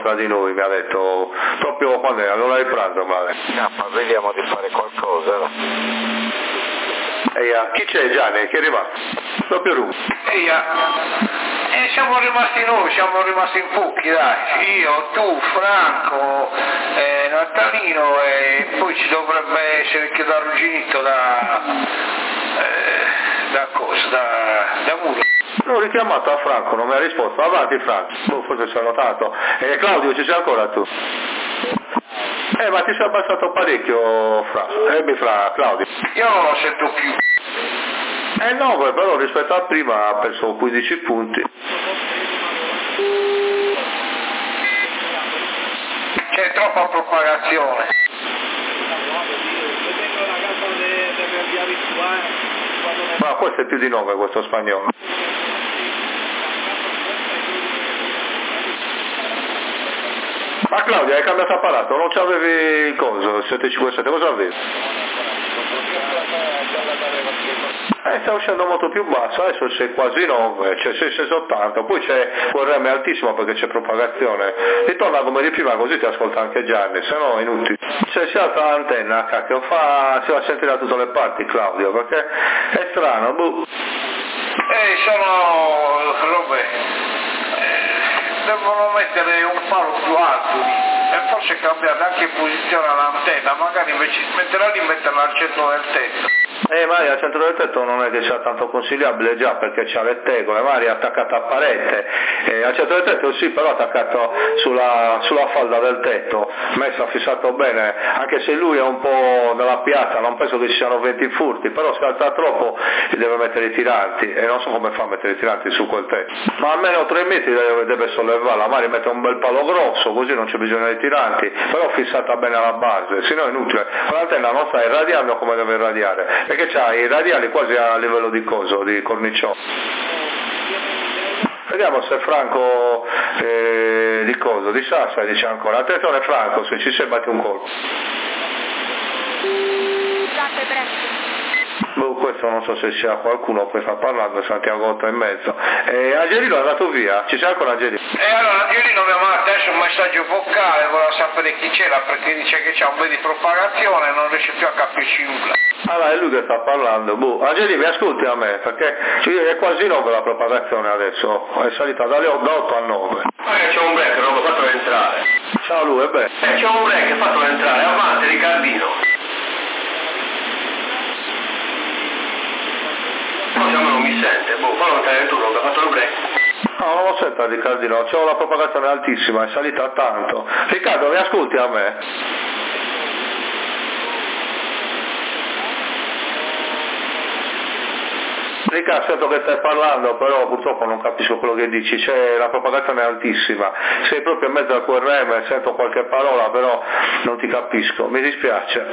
tra di noi, mi ha detto, proprio quando era l'ora di pranzo, mi ha detto. No, ma vediamo di fare qualcosa. Chi c'è Gianni? Chi è rimasto? Proprio lui. Siamo rimasti noi, siamo rimasti in pochi, dai. Io, tu, Franco, Natalino e poi ci dovrebbe essere anche da Ruginito da Muro. L'ho richiamato a Franco, non mi ha risposto. Avanti Franco, forse si è notato. Claudio, ci sei ancora tu? Ma ti sei abbassato parecchio, Claudio. Io non lo sento più. No, però rispetto a prima ha perso 15 punti. C'è troppa propagazione. Ma questo è più di 9, questo spagnolo. Ma Claudia, hai cambiato apparato, non c'avevi il coso, 757, cosa avevi? Sta uscendo molto più basso, adesso c'è quasi 9, c'è 680, poi c'è quel rem altissimo perché c'è propagazione. Ritorna come di prima così ti ascolta anche Gianni, se no è inutile. Se si alza l'antenna, cacchio, si va a sentire da tutte le parti Claudio, perché è strano, sono robe. Devono mettere un palo più alto e forse cambiare anche posizione all'antenna, magari invece di metterla lì metterla al centro del tetto. Magari al centro del tetto non è che sia tanto consigliabile già perché c'ha le tegole, magari è attaccata a parete, al centro del tetto sì, però attaccato sulla falda del tetto, messo fissato bene, anche se lui è un po' dalla piazza, non penso che ci siano 20 furti, però se alza troppo deve mettere i tiranti e non so come fa a mettere i tiranti su quel tetto, ma almeno 3 metri deve sollevarla, magari mette un bel palo grosso così non c'è bisogno dei tiranti, però fissata bene alla base, se no è inutile, l'antenna non sta irradiando come deve irradiare, perché c'ha i radiali quasi a livello di cornicione. Vediamo se Franco di Sassa dice ancora, attenzione Franco, se ci sei batti un colpo. Questo non so se sia qualcuno che sta parlando, Santiago 8 e mezzo. Angelino è andato via, ci sei ancora Angelino? Allora Angelino mi ha mandato adesso un messaggio vocale, voleva sapere chi c'era perché dice che c'è un po' di propagazione e non riesce più a capirci nulla. Allora è lui che sta parlando, Angelino mi ascolti a me, perché è quasi 9 la propagazione adesso, è salita da 8 a 9. C'è un break, non l'ho fatto entrare. Ciao lui, beh. C'è un break, fatelo entrare, avanti Riccardino. Forse a me non mi sente, fallo entrare tu, non ho fatto il break. No, non lo sento Riccardino, c'ho la propagazione altissima, è salita tanto. Riccardo, mi ascolti a me? Riccardo, sento che stai parlando, però purtroppo non capisco quello che dici, c'è la propagazione è altissima, sei proprio in mezzo al QRM, sento qualche parola, però non ti capisco, mi dispiace.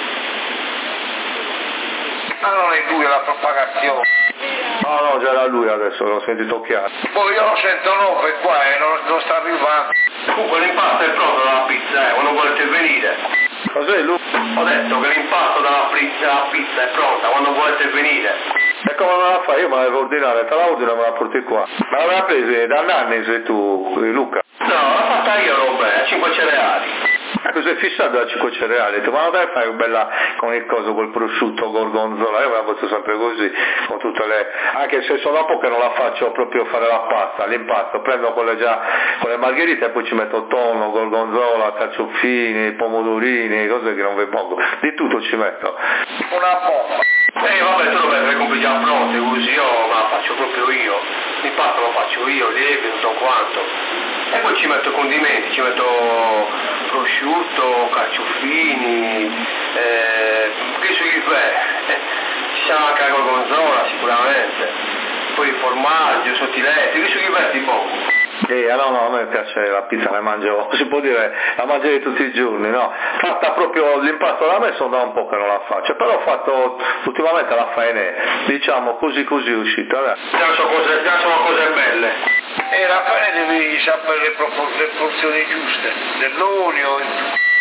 Ma non è lui la propagazione. No, già era lui adesso, l'ho sentito chiaro. Poi io lo sento 9 qua e non sta arrivando. Comunque l'impasto è pronto dalla pizza, quando volete venire. Cos'è lui? Ho detto che l'impasto della pizza è pronta, quando volete venire. E come me la fai? Io me la devo ordinare, te la ordino e me la porti qua. Ma l'aveva presa da Nanni sei tu, Luca? No, l'ho fatta io Robè, a 5 cereali. Sei fissato da 5 cereali, tu, ma non dai fai bella con il coso, col prosciutto, gorgonzola, io me la faccio sempre così, con tutte le, anche se sono dopo che non la faccio proprio fare la pasta, l'impasto, prendo quelle già, con le margherite e poi ci metto tonno, gorgonzola, carcioffini, pomodorini, cose che non vi pongo, di tutto ci metto. Una bomba. Vabbè, tu lo le compri già pronte, così io me la faccio proprio io, l'impasto lo faccio io, lieve, non so quanto, e poi ci metto condimenti, ci metto prosciutto, carcioffini, che su ci sarà anche la gorgonzola sicuramente, poi formaggio, sottiletti, che su chi ti pongo. No, a me piace la pizza, la mangio, si può dire, la mangerei tutti i giorni, no? Fatta proprio l'impasto da me sono da un po' che non la faccio, però ho fatto ultimamente la faine, diciamo così è uscita. Già sono cose belle. Raffaele devi sapere le porzioni giuste, dell'olio.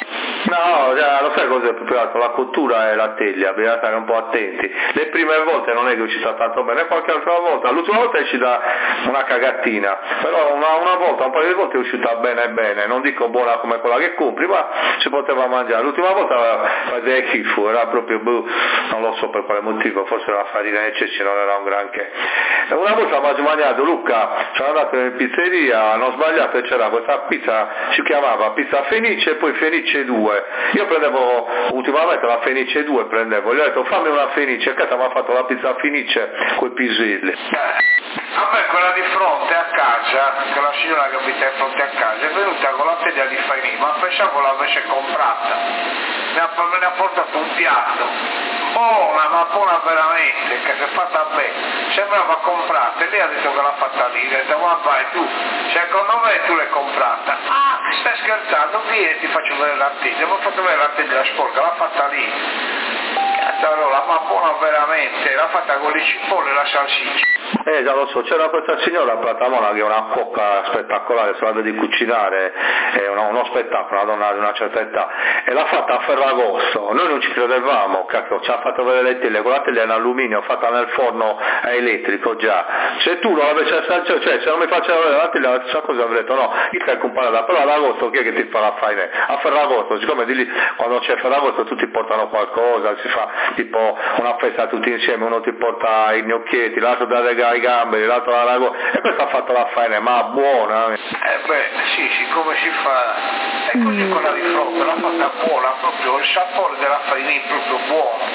No, lo sai cos'è più altro? La cottura e la teglia, bisogna stare un po' attenti. Le prime volte non è che è uscita tanto bene, qualche altra volta, l'ultima volta è uscita una cagatina, però una volta, un paio di volte è uscita bene, non dico buona come quella che compri, ma si poteva mangiare. L'ultima volta faceva schifo, era proprio, non lo so per quale motivo, forse la farina di ceci non era un granché. Una volta mi ha mangiato, Luca, sono andato in pizzeria, hanno sbagliato e c'era questa pizza, si chiamava pizza Fenice e poi Fenice 2. Io prendevo, ultimamente la Fenice 2 prendevo, gli ho detto fammi una Fenice, a casa mi ha fatto la pizza Fenice coi piselli. A me quella di fronte a casa, che la signora che abita di fronte a casa, è venuta con la teglia di farina, ma pensavo l'avesse comprata, me ne ha portato un piatto, buona, ma buona veramente, che si è fatta bene, sembrava comprata, e lei ha detto che l'ha fatta lì, ha detto ma vai tu, secondo me tu l'hai comprata, ah stai scherzando, vieni ti faccio vedere la teglia, mi ha fatto vedere la teglia sporca, l'ha fatta lì, cazzarola, ma buona veramente, l'ha fatta con le cipolle e la salsiccia. Già lo so, c'era questa signora a Platamona che è una cuoca spettacolare, sa di cucinare, è uno spettacolo, una donna di una certa età, e l'ha fatta a Ferragosto, noi non ci credevamo, cacchio, ci ha fatto vedere le teglie, quella teglia è in alluminio, fatta nel forno elettrico già, se tu non avessi assaggiato, cioè se non mi faceva vedere la teglia, sa cosa avrei detto, no, io stai comparata, però ad agosto chi è che ti fa la faina? A Ferragosto, siccome di lì quando c'è Ferragosto tutti portano qualcosa, si fa tipo una festa tutti insieme, uno ti porta i gnocchietti, l'altro da regalo i gamberi, l'altro la rago, e questo ha fatto la faina, ma buona. Sì, come si fa? E così quella di fronte l'ha fatta buona, proprio il sapore della farina è proprio buono.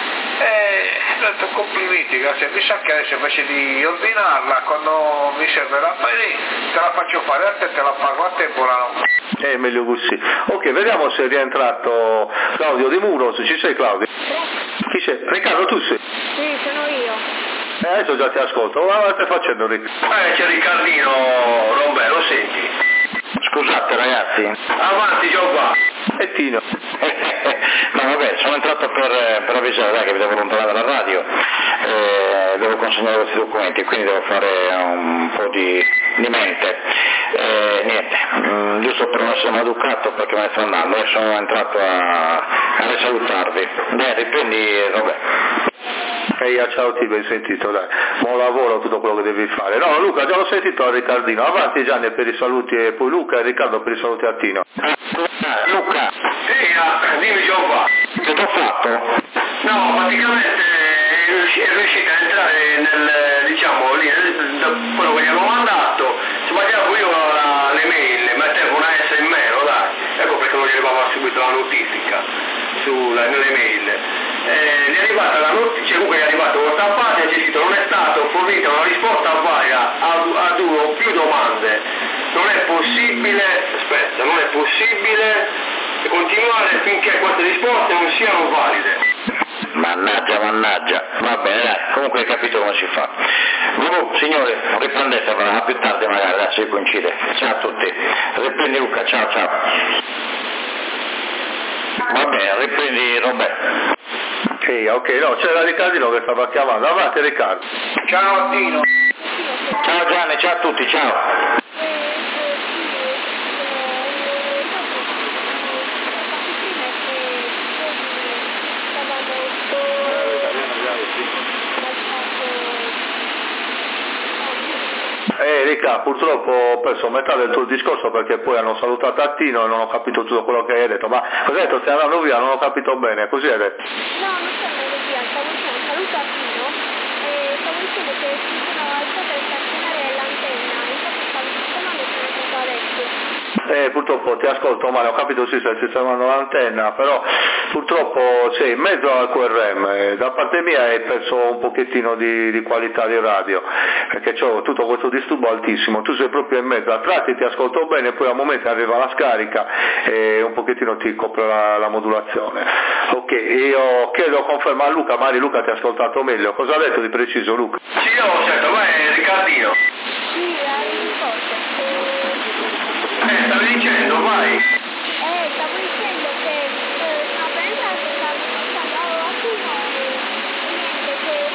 Ho detto complimenti, grazie, mi sa che adesso invece di ordinarla, quando mi serve la farina, te la faccio fare a te la pago a te, buonanotte. Meglio così. Ok, vediamo se è rientrato Claudio Di Muro, ci sei Claudio? Chi c'è? Riccardo, tu sei? Sì, sono io. Adesso già ti ascolto, ma cosa stai facendo Riccardo? C'è Riccardino, Roberto, lo senti? Scusate ragazzi. Avanti, Gio qua. E Tino. No vabbè, sono entrato per avvisare che vi devo allontanare dalla radio, devo consegnare questi documenti, quindi devo fare un po' di mente. Niente, giusto per non essere maleducato perché me ne sto andando, sono entrato a risalutarvi. Dai, riprendi Roberto. Ciao, ti ben sentito, dai, buon lavoro, tutto quello che devi fare. No, Luca, già l'ho sentito a Riccardino, avanti Gianni per i saluti e poi Luca e Riccardo per i saluti a Tino. Luca. Sì, dimmi Gio qua. Che t'ho fatto? No, praticamente è riuscito a entrare diciamo, lì, da quello che gli avevo mandato, sbagliavo io le mail, mettevo una S in meno, dai, ecco perché non gli arrivava subito la notifica nelle mail. Gli è arrivata la notizia, comunque gli è arrivato questa parte, c'è scritto non è stato fornita una risposta valida a due o più domande, non è possibile continuare finché queste risposte non siano valide. Mannaggia, va bene, dai, comunque hai capito come si fa. Signore, riprendetevela, a più tardi magari, dai, si coincide. Ciao a tutti, riprendi Luca, ciao. Va bene, riprendi Roberto. Ok, no, c'era Riccardino che stava chiamando, avanti Riccardo. Ciao Tino. Ciao Gianni, ciao a tutti, ciao. Ricca, purtroppo ho perso metà del tuo discorso perché poi hanno salutato a Tino e non ho capito tutto quello che hai detto, ma cosa hai detto? Stai andando via, non ho capito bene, così hai detto? No, non sto andando via, stavo dicendo saluto a Tino e stavo dicendo che funzionava il per stazionare l'antenna, infatti stavo sistemando e sono venuto adesso. Purtroppo ti ascolto male, ho capito sì, stai sistemando l'antenna, però purtroppo sei in mezzo al QRM, da parte mia hai perso un pochettino di qualità di radio, perché ho tutto questo disturbo altissimo, tu sei proprio in mezzo, a tratti ti ascolto bene, poi a momenti arriva la scarica e un pochettino ti copre la modulazione. Ok, io chiedo conferma a Luca, magari Luca ti ha ascoltato meglio, cosa ha detto di preciso Luca? Sì, io ho sentito, ma è Riccardino. Sì, forse. Stavi dicendo, vai. Stavo dicendo che sono appena entrato e stavo a Tino e niente,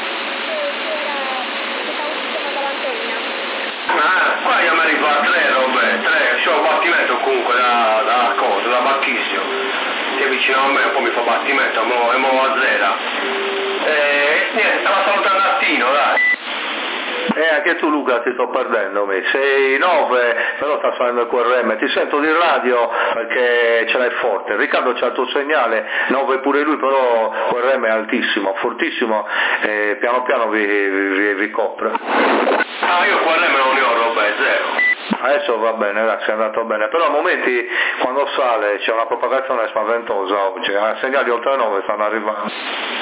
che stavo sistemando l'antenna. Qua io mi arrivo a 3 robe, 3, c'ho un battimento comunque da cosa, da Battissio. vicino a me, un po' mi fa battimento, e mo a zera. Niente, stava salutando un attimo, dai. Anche tu Luca ti sto perdendo, sei 9, però sta salendo il QRM, ti sento di radio perché ce l'hai forte, Riccardo c'ha il tuo segnale, 9 pure lui, però QRM è altissimo, fortissimo, piano piano vi copre. Io QRM non ne ho, roba, è zero. Adesso va bene, ragazzi, è andato bene, però a momenti quando sale c'è una propagazione spaventosa oggi, segnali oltre 9 stanno arrivando.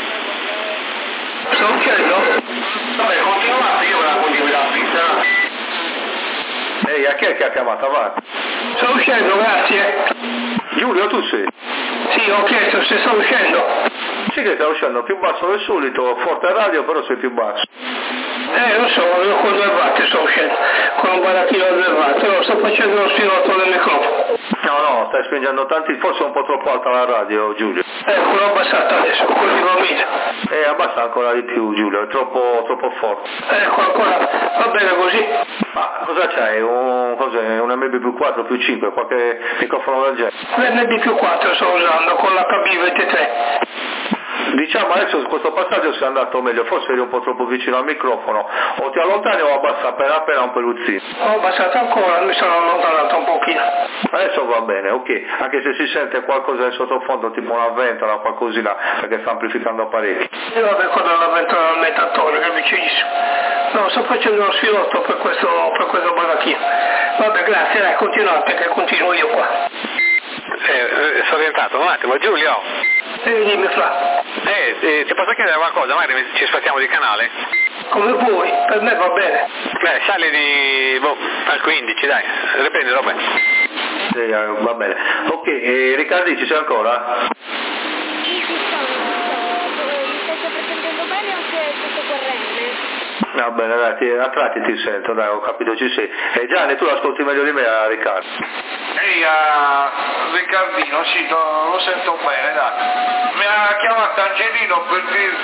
Sto uscendo? Vabbè, continuate, io la continuo la pizza. Ehi, a chi è che ha chiamato avanti? Sto uscendo, grazie. Giulio, tu sei? Sì, ho chiesto se sto uscendo. Sì che stai uscendo più basso del solito, forte radio, però sei più basso. Lo so, io con 2 watt sto uscendo, con un baratino a 2 watt, però sto facendo lo spirotto del microfono. No, stai spingendo tanti, forse è un po' troppo alta la radio, Giulio. L'ho abbassata adesso, così va bene. Abbassa ancora di più, Giulio, è troppo forte. Ecco, ancora, va bene così. Ma cosa c'hai? Un MB+4, più 5, qualche microfono del genere? L'MB+4 sto usando con l'HB23. Diciamo adesso su questo passaggio sei andato meglio, forse eri un po' troppo vicino al microfono, o ti allontani o abbassa appena un peluzzino. Ho abbassato ancora, mi sono allontanato un pochino. Adesso va bene, ok, anche se si sente qualcosa in sottofondo, tipo una ventola o qualcosina, perché sta amplificando parecchio. E vabbè, quello è la ventola del metatore, che è vicinissimo. No, sto facendo uno sfilotto per questo baracchino. Vabbè, grazie, dai, continuate, che continuo io qua. Sono rientrato un attimo, Giulio. Dimmi Fra. Ti posso chiedere qualcosa? Magari ci spostiamo di canale? Come vuoi, per me va bene. Sali al 15, dai, riprendi roba. Sì, va bene. Ok, Riccardi ci sei ancora? Sì, ci sono. Mi stai pretendendo bene o c'è tutto QRM? Va bene, dai, a tratti ti sento, dai, ho capito, ci sei. Gianni, tu l'ascolti meglio di me, Riccardo. Ehi, Riccardino, sì, lo sento bene, dai. Mi ha chiamato Angelino per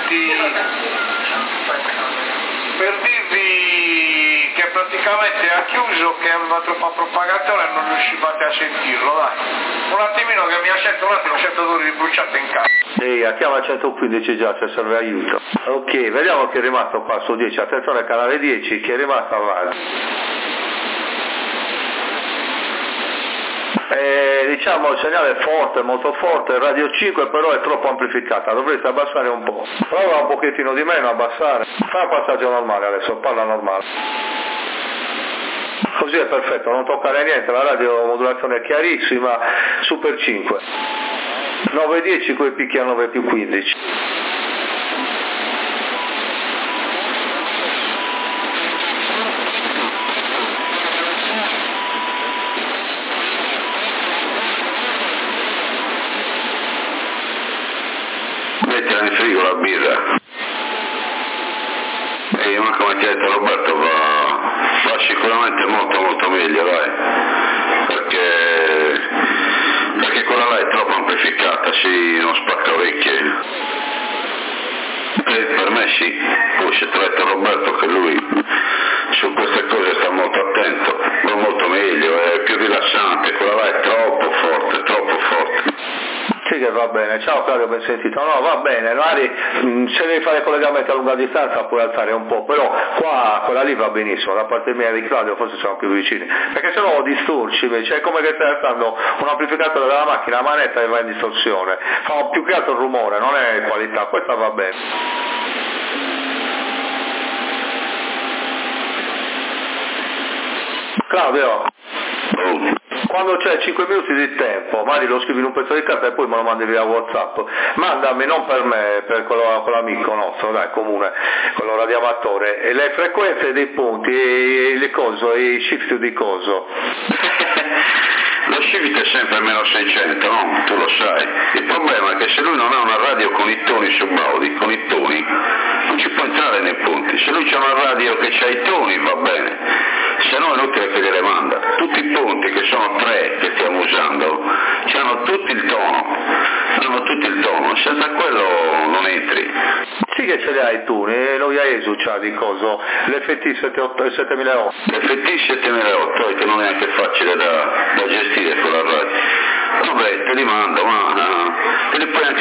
dirvi che praticamente ha chiuso, che aveva troppa propagazione e non riuscivate a sentirlo, dai. Un attimino che mi ha scelto un attimo, 100 dollari bruciati in casa. Chiama 115 già se serve aiuto. Ok, vediamo chi è rimasto qua su 10, attenzione canale 10, chi è rimasto avanti. Diciamo il segnale è forte, molto forte, radio 5 però è troppo amplificata, dovreste abbassare un po'. Prova un pochettino di meno, abbassare. Fa un passaggio normale adesso, parla normale. Così è perfetto, non toccare niente, la radiomodulazione è chiarissima, super 5. 910 coi picchi a 9+15. Mettila in frigo la birra. E ma come ti ha detto Roberto va sicuramente molto meglio, dai. Perché quella là è troppo amplificata, sì, non spacca orecchie. Per me sì, poi se ti ha detto Roberto che lui su queste cose sta molto attento, va molto meglio, è più rilassante, quella là è troppo forte, troppo forte. Sì che va bene, ciao Claudio, ben sentito. No, va bene, magari se devi fare collegamenti a lunga distanza puoi alzare un po', però qua quella lì va benissimo, da parte mia di Claudio forse siamo più vicini, perché se no distorci, cioè è come che stai alzando un amplificatore della macchina, la manetta e va in distorsione, fa più che altro rumore, non è qualità, questa va bene. Claudio, quando c'è 5 minuti di tempo, magari lo scrivi in un pezzo di carta e poi me lo mandi via WhatsApp, mandami non per me, per quell'amico nostro, dai, comune, quello radioamatore, e le frequenze dei punti, e i shift di coso. Lo shift è sempre meno 600, no? Tu lo sai. Il problema è che se lui non ha una radio con i toni subaudi, con i toni, non ci può entrare nei punti. Se lui c'ha una radio che c'ha i toni va bene, se no è inutile che gliele manda. Tutti i punti, che sono 3 che stiamo usando, hanno tutti il tono, senza quello non entri. Sì che ce li hai tu, lo Iaesu c'ha di coso, l'FT 7008. L'FT 7008, che non è anche facile da gestire con la radio. Vabbè, te li mando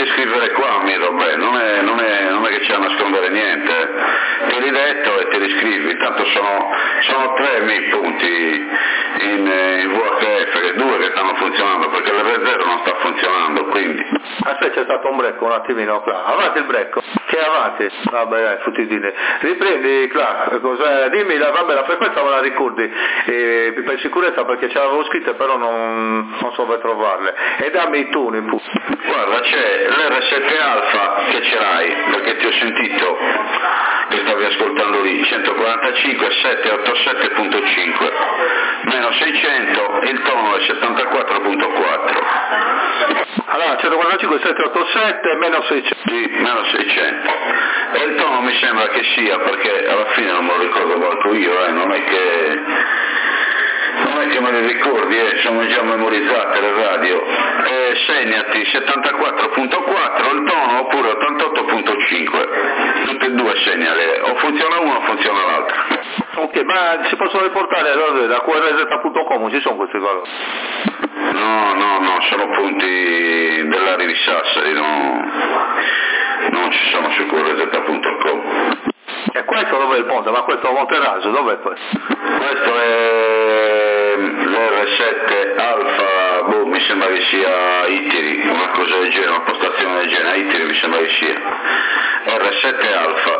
riscrivere qua, Miro, non è che c'è a nascondere niente, te l'hai detto e te riscrivi, intanto sono 3 i miei punti in VHF, 2 che stanno funzionando, perché l'R0 non sta funzionando, quindi. Aspetta, c'è stato un break un attimino, Cla. Avanti il break, che avanti? Vabbè, dai, fottitine. Riprendi, Cla, dimmi, la frequenza me la ricordi, per sicurezza, perché ce l'avevo scritta, però non so dove trovarle. E dammi i toni, Guarda, c'è l'R7 Alfa che ce l'hai, perché ti ho sentito che stavi ascoltando lì, 145 787.5, meno 600 e il tono è 74.4. Allora, 145 787 meno 600. Sì, meno 600. E il tono mi sembra che sia, perché alla fine non me lo ricordo manco io, non è che me li ricordi, sono già memorizzate le radio. Segnati 74.4 il tono oppure 88.5, tutte e due segnale, o funziona uno o funziona l'altro. Ok, ma si possono riportare allora da qrz.com, ci sono questi valori? No, sono punti dell'area di Sassari, non ci sono su qrz.com. E questo dov'è il ponte? Ma questo Monterraso, dov'è questo? Questo è l'R7 Alfa, mi sembra che sia Itiri, una cosa del genere, una postazione del genere, Itiri mi sembra che sia. R7 Alfa,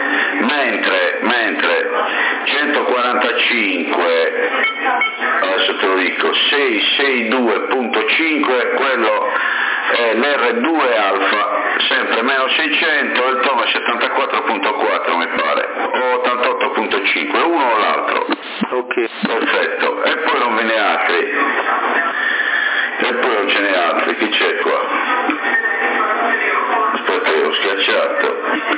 mentre 145, adesso te lo dico, 662.5, quello è l'R2 Alfa, sempre meno 600, il tono è 74.4 mi pare, o 88.5, uno o l'altro. Ok, perfetto. E poi non ve ne altri, e poi non ce n'è altri, chi c'è qua? Aspetta, io ho schiacciato,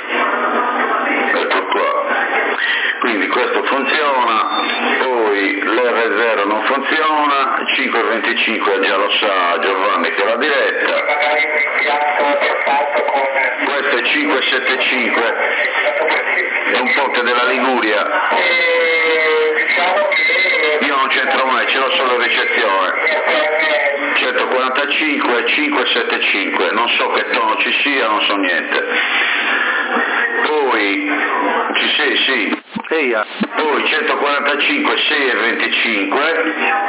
ecco qua. Quindi questo funziona, poi l'R0 non funziona, 525 già lo sa Giovanni che è la diretta, questo è 575, è un ponte della Liguria, io non c'entro mai, ce l'ho solo in ricezione, 145 575, non so che tono ci sia, non so niente. Poi ci sei, sì. Poi 145 625,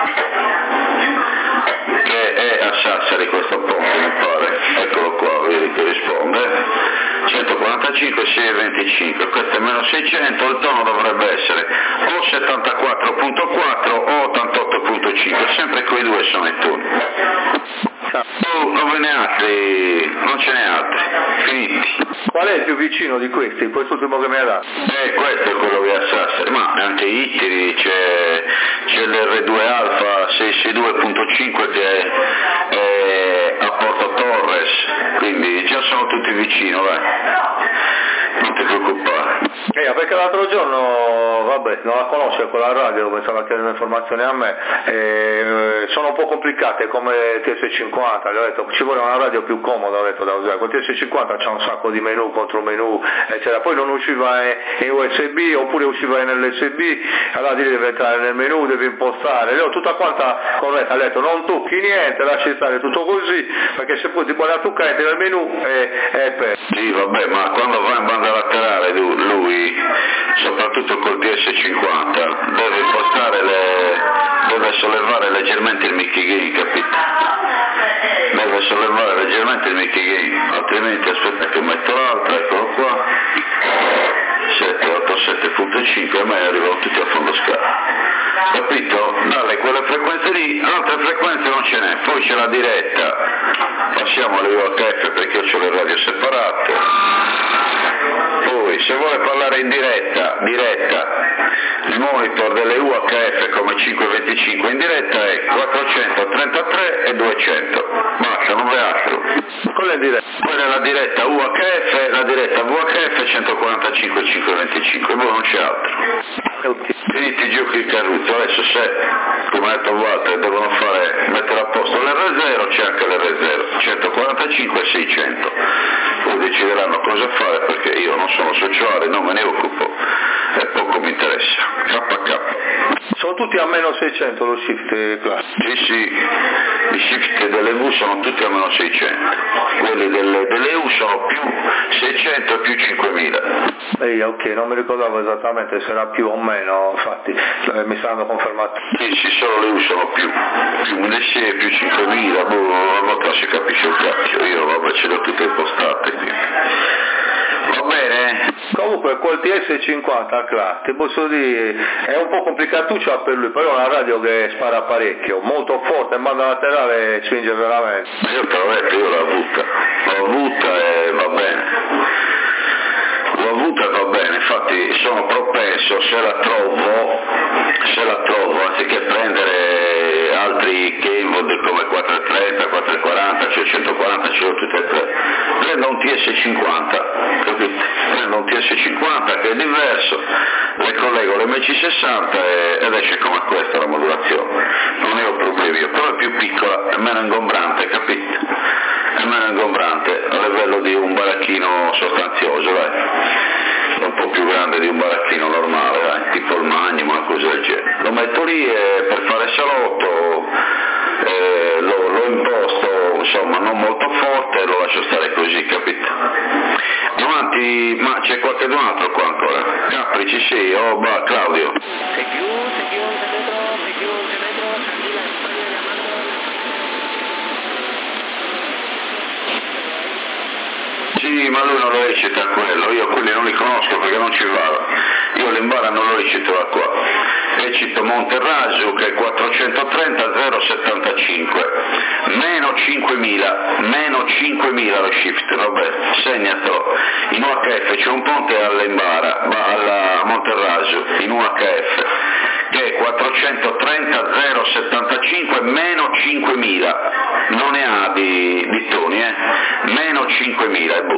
che è a Sassari questo ponte mi pare, eccolo qua, vedi che risponde, 145 625, questo è meno 600, il tono dovrebbe essere o 74.4 o 88.5, sempre quei due sono i toni. Non ve ne altri, non ce n'è altri, finiti. Qual è il più vicino di questi, quest'ultimo che mi ha dato? Questo è quello che è a Sassari, ma anche Itiri, c'è l'R2 Alfa 662.5 che è a Porto Torres, quindi già sono tutti vicino, non ti preoccupare. Perché l'altro giorno, vabbè, non la conosce quella radio, pensava che era un'informazione a me, sono un po' complicate come TS50, gli ho detto ci vuole una radio più comoda, ho detto da usare, con TS50 c'è un sacco di menu, contromenu, eccetera, poi non usciva in USB oppure usciva in LSB, allora deve entrare nel menu, deve impostare, io tutta quanta corretta, ho detto non tocchi niente, lasci stare tutto così, perché se poi ti vuole toccare entra nel menu e per. Sì, vabbè, ma quando va in banda laterale lui, soprattutto col DS50, deve impostare deve sollevare leggermente il mickey gain, capito? Deve sollevare leggermente il mickey gain, altrimenti aspetta che metto l'altro, eccolo qua, 787.5, a me arrivano tutti a fondo scala, capito? Dalle quelle frequenze lì, altre frequenze non ce n'è, poi c'è la diretta, passiamo alle UHF perché io ho le radio separate, poi se vuole parlare in diretta, il monitor delle UHF come 525 in diretta è 433 e 200, basta, non ve altro. Quella è diretta. Quella è la diretta UHF, la diretta VHF 145 525, poi non c'è altro. Finiti i giochi di Carruzzo, adesso se, come ha detto Walter, devono mettere a posto l'R0, c'è anche l'R0, 145 e 600, poi decideranno cosa fare perché io non sono sociale, non me ne occupo e poco mi interessa. KK. Sono tutti tutti a meno 600 lo shift class? Sì, i shift delle V sono tutti a meno 600, quelli delle EU sono più 600 e più 5000. Ok, non mi ricordavo esattamente se era più o meno, infatti mi stanno confermati. Sì, solo le EU sono più 1600 più 5000, una volta si capisce il cacchio, io vabbè ce le ho tutte impostate. Va bene? Comunque quel TS50 class, ti posso dire, è un po' complicatuccia per lui, però è una radio che spara parecchio, molto forte, in banda laterale e spinge veramente. Io te l'ho detto, io l'ho avuta e va bene. L'ho avuta e va bene, infatti sono propenso, se la trovo, anziché prendere altri Kenwood come 430, 440, cioè 140, ce l'ho tutte e tre, prendo un TS50, capite? Prendo un TS50 che è diverso, le collego l'MC60 ed esce come questa la modulazione, non ne ho problemi io, però è più piccola, è meno ingombrante, capite? È meno ingombrante a livello di un baracchino sostanzioso, dai. È un po' più grande di un baracchino normale, dai, tipo il Magnum, una cosa del genere. Lo metto lì e per fare salotto lo imposto, insomma, non molto forte, lo lascio stare così, capito? Avanti, ma c'è qualche altro qua ancora? Capri, ci sei? Oh, Claudio. Sì, ma lui non lo recita quello, io quelli non li conosco perché non ci vado, io l'Imbara non lo recito da qua, recito Monterraggio che è 430 075, meno 5.000 lo shift, vabbè, segnatelo, in UHF c'è un ponte all'Imbara, alla Monterraggio, in UHF, che è 430 075 meno 5.000, non ne ha di toni, meno 5.000 e boh.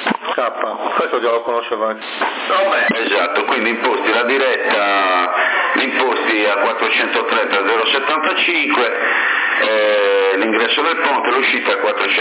Questo già lo conoscevo anche. Vabbè, esatto, quindi imposti la diretta, imposti a 430 075, l'ingresso del ponte, l'uscita a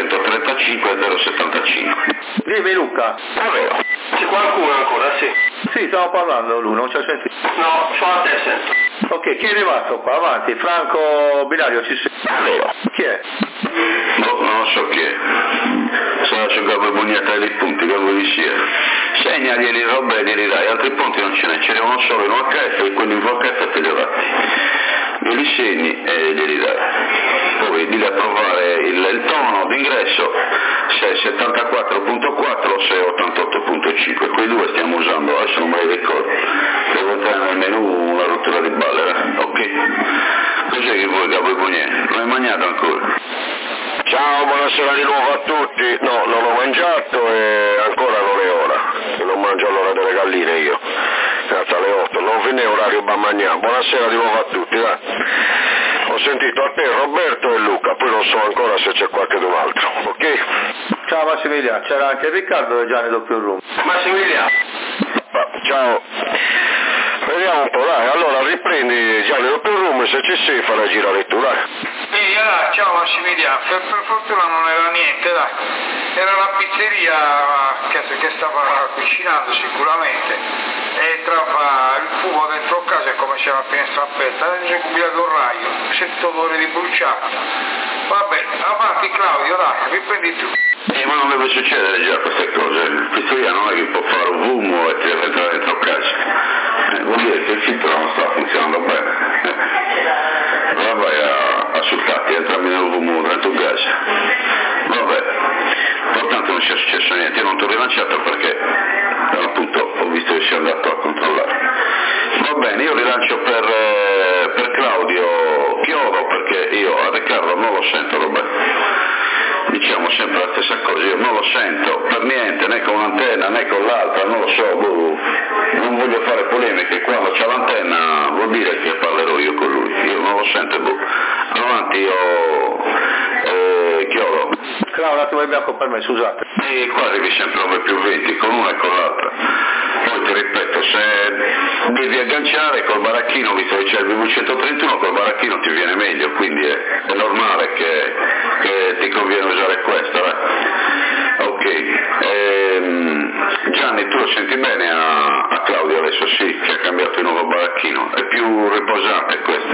435 075. Dimmi Luca. Davvero? C'è qualcuno ancora, sì? Sì, stiamo parlando lui, non ci ha sentito? No, sono a te sento. Ok, chi è rimasto qua? Avanti, Franco Binario ci sei? Davvero? Chi è? No, non so chi è. Sarà su Gabbo Bugnetta dei punti, Gabbo di sia. Segnaglieli roba e glieli dai, altri punti non ce n'è uno solo in UHF e quelli in VHF te li dati. Glieli segni e glieli dai. Poi dille a provare il tono d'ingresso, se è 74.4 o se è 88.5. Quei due stiamo usando, adesso non me li ricordo. Devo tenere nel menù una rottura di balle, ok? Cos'è che vuoi Gabbo Bugnetta? Non hai mangiato ancora? Ciao, buonasera di nuovo a tutti. No, non ho mangiato e ancora non è ora. Non mangio all'ora delle galline io. Grazie alle 8. Non finì orario Bamagnà. Buonasera di nuovo a tutti, dai. Ho sentito a te Roberto e Luca, poi non so ancora se c'è qualcun altro, ok? Ciao Massimiliano, c'era anche Riccardo e Gianni doppio room. Massimiliano. Ciao. Vediamo un po', dai. Allora riprendi Gianni doppio room, se ci sei farai girare tu, dai. Sì, dai, ciao Massimiliano, per fortuna non era niente, dai, era la pizzeria che stava cucinando sicuramente e entrava il fumo dentro casa e come c'era la finestra aperta, si è combinato un raglio, sento odore di bruciato. Vabbè, avanti Claudio, dai, riprendi tu. Ma non deve succedere già queste cose, il pizzeria non è che può fare un fumo e ti deve entrare dentro casa. Vuol dire che il filtro non sta funzionando bene. Allora vai a sultati, entrami nel fumo dentro casa. Vabbè, portanto non sia successo niente, io non ti ho rilanciato perché appunto ho visto che sei andato a controllare. Va bene, io rilancio per Claudio Chiodo perché io a Riccardo non lo sento, Roberto. Diciamo sempre la stessa cosa, io non lo sento per niente, né con un'antenna né con l'altra, non lo so, non voglio fare polemiche, quando c'è l'antenna vuol dire che parlerò io con lui, io non lo sento, avanti io Chiodo. Claudio, un attimo di bianco per me, scusate. E qua arrivi sempre 9+20, con una e con l'altra. Poi ti ripeto, se devi agganciare col baracchino, visto che c'è il BV131, col baracchino ti viene meglio, quindi è normale che ti conviene usare questo. Ok, Gianni, tu lo senti bene a Claudio adesso? Sì, che ha cambiato il nuovo baracchino, è più riposante questo.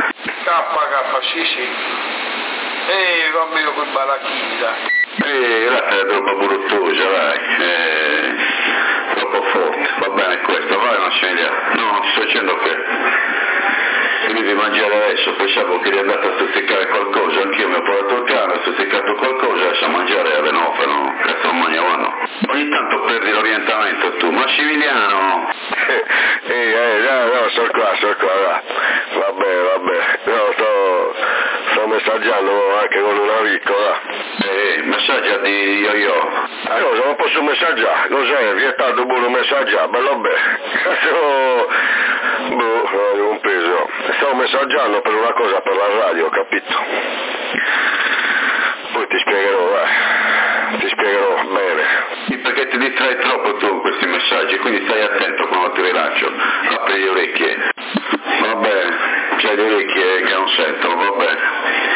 meglio con i baracchini, dai. La è troppo bruttosa, dai, troppo forte, va bene questo, vai Massimiliano, no, non ti sto dicendo che devi mangiare adesso, pensavo che eri andato a stuzzicare qualcosa, anch'io mi ho portato il cane, ho stuzzicato qualcosa, adesso a mangiare alle 9, no, cazzo non mangiavano. Ogni tanto perdi l'orientamento tu, Massimiliano! No, sono qua, va bene, no, sto messaggiando anche con un amico, messaggia di yo-yo. Cosa, non posso messaggiare? Cos'è? Vietato pure messaggiare? Bello bene. Un peso. Stavo messaggiando per una cosa per la radio, capito? Poi ti spiegherò bene. Perché ti distrai troppo tu con questi messaggi, quindi stai attento quando ti rilascio. Apri le orecchie. Va bene, c'hai le orecchie che non sentono, va bene.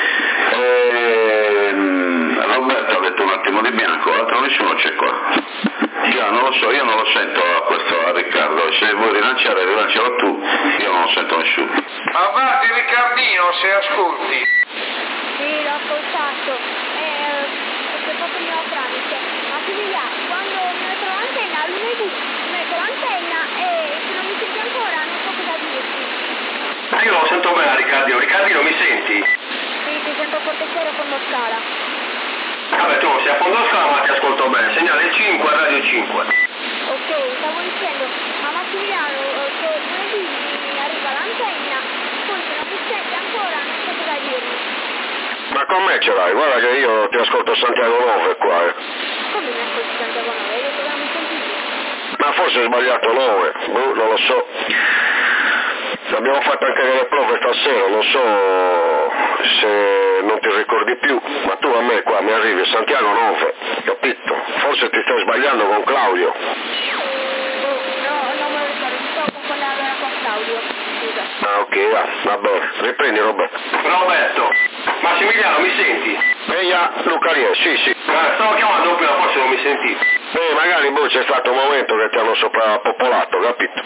Roberto ha detto un attimo di bianco, altro nessuno c'è qua. Già, non lo so, io non lo sento a Riccardo, se vuoi rilancialo tu, io non lo sento nessuno. Avanti Riccardino, se ascolti. Sì, l'ho ascoltato, c'è proprio il mio tramite. Massimiliano, quando mi metto l'antenna, lunedì mi metto l'antenna e se non mi senti ancora non so cosa dirti. Io lo sento bene Riccardino, mi senti? Sì, ti sento forte e chiaro con lo scala. Vabbè, tu sei a fondo scala ma ti ascolto bene, segnale 5, radio 5. Ok, stavo dicendo, ma Massimiliano, che lunedì mi arriva l'antenna, poi se non mi senti ancora non so cosa dirmi. Ma con me ce l'hai? Guarda che io ti ascolto Santiago 9 qua, Come mi ascolti Santiago 9? Hai detto che non mi sentivi? Ma forse hai sbagliato 9, non lo so. Abbiamo fatto anche delle prove stasera, non so se non ti ricordi più, ma tu a me qua mi arrivi Santiago 9, capito? Forse ti stai sbagliando con Claudio. No, non me lo ricordo, mi sto confondendo allora con Claudio, scusa. Ah, ok, va bene, riprendi Roberto. Roberto, Massimiliano, mi senti? Luca Rie, sì. Stavo chiamando prima, forse non mi sentivi. Magari c'è stato un momento che ti hanno soprappopolato, capito?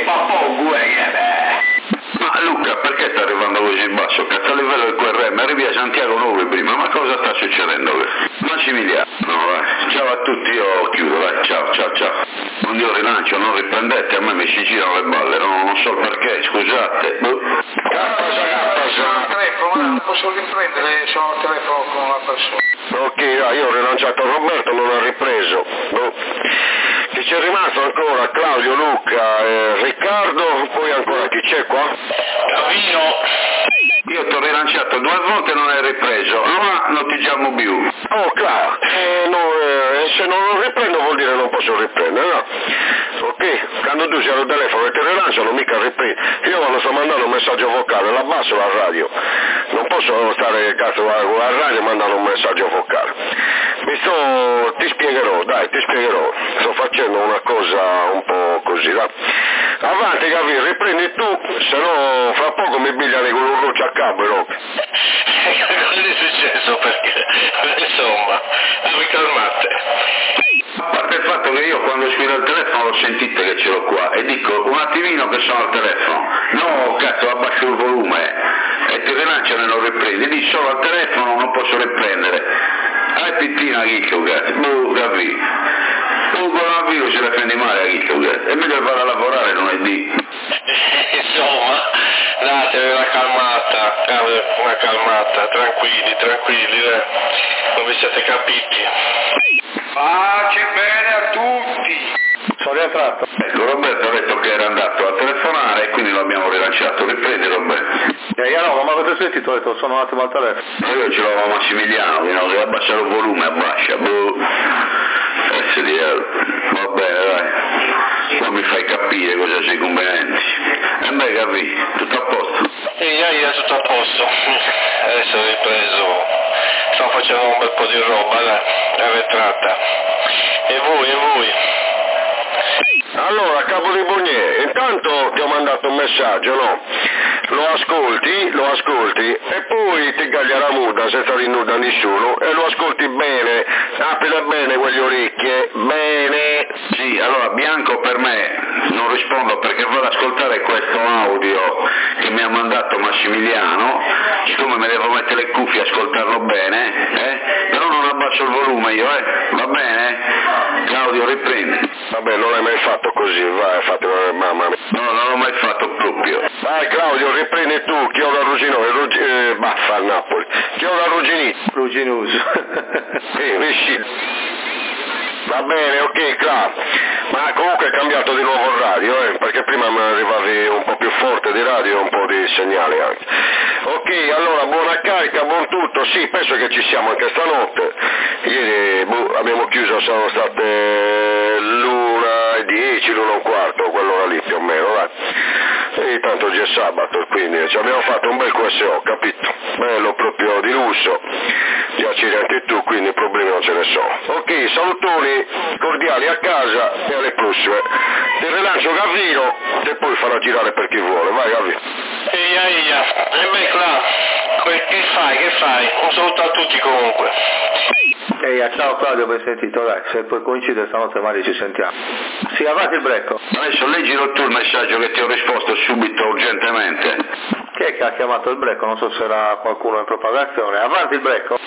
Ma Luca, perché sta arrivando così basso? Cazzo, a livello del QRM, arrivi a Santiago 9 prima, ma cosa sta succedendo? Massimiliano, no, ciao a tutti, io chiudo, ciao. Non io rilancio, non riprendete, a me mi si girano le balle, non so perché, scusate. Sono al telefono, non posso riprendere, sono al telefono con una persona. Ok, io ho rilanciato Roberto, non ha ripreso. Chi c'è rimasto ancora? Claudio, Luca, Riccardo, poi ancora chi c'è qua? Gavino. Io ti ho rilanciato 2 volte e non hai ripreso, allora non ti chiamo più. Oh, claro, se non lo riprendo vuol dire non posso riprendere, no? Ok, quando tu sei al telefono e ti rilanciano mica riprendi. Io quando sto mandando un messaggio vocale l'abbasso la radio, non posso stare cazzo con la radio e mandare un messaggio vocale. Ti spiegherò, sto facendo una cosa un po' così, dai. Avanti Gavi, riprendi tu, se no fra poco mi bigliano con un ruccio a cabo, no? Cosa è successo? Perché? Insomma, devi calmate. A parte il fatto che io quando scrivo il telefono lo sentite che ce l'ho qua e dico un attimino che sono al telefono, no cazzo abbasso il volume e ti rilanciano e non riprendi, dici solo al telefono non posso riprendere. Pittina chicco cazzo, capì? Un coronavirus se la prendi male a chicco cazzo, è meglio vado a lavorare lunedì. Insomma, datevi una calmata, tranquilli, non vi siete capiti. Pace bene a tutti! Sono rientrato. Ecco, Roberto ha detto che era andato a telefonare e quindi l'abbiamo rilanciato. Riprendi Roberto. No, ma avete sentito? Ho detto sono un attimo al telefono. Io ce l'avevo Massimiliano, che abbassare il volume, abbascia. Va bene, dai. Non mi fai capire cosa sei convenienti. E beh, capì, tutto a posto. Io tutto a posto. Adesso ho ripreso. Sto facendo un bel po' di roba, dai, arretrata. E voi? Allora, capo di Bugné, intanto ti ho mandato un messaggio, no? Lo ascolti e poi ti caglia la muda senza rinnuda nessuno e lo ascolti bene, aprila bene quelle orecchie, bene. Sì, allora Bianco per me non rispondo perché vorrei ascoltare questo audio che mi ha mandato Massimiliano, siccome me devo mettere le cuffie e ascoltarlo bene, però non abbasso il volume io, va bene? Claudio riprendi. Vabbè, non l'hai mai fatto così, vai, mamma mia. No, non l'ho mai fatto proprio. Vai Claudio, riprendi tu, chioda Ruginone, baffa al Napoli, chioda Ruginoso. Riuscito. Va bene, ok, Cla. Ma comunque è cambiato di nuovo il radio, perché prima mi arrivavi un po' più forte di radio e un po' di segnali anche. Ok, allora buona carica, buon tutto, sì, penso che ci siamo anche stanotte. Ieri abbiamo chiuso, sono state l'1:10, l'1:15, quell'ora lì più o meno, dai. E tanto oggi è sabato, quindi ci abbiamo fatto un bel QSO, capito? Bello proprio di lusso, già c'eri anche tu, quindi problemi non ce ne sono. Ok, salutoni cordiali a casa e alle prossime. Ti rilancio Gavino e poi farà girare per chi vuole, vai Gavino. Eia, e me Cla, che fai? Un saluto a tutti comunque. Ciao Claudio, ben sentito, dai, se poi coincide stanotte magari ci sentiamo. Sì, avanti il brecco. Adesso leggilo tu il messaggio che ti ho risposto subito, urgentemente. Chi è che ha chiamato il brecco? Non so se era qualcuno in propagazione. Avanti il brecco.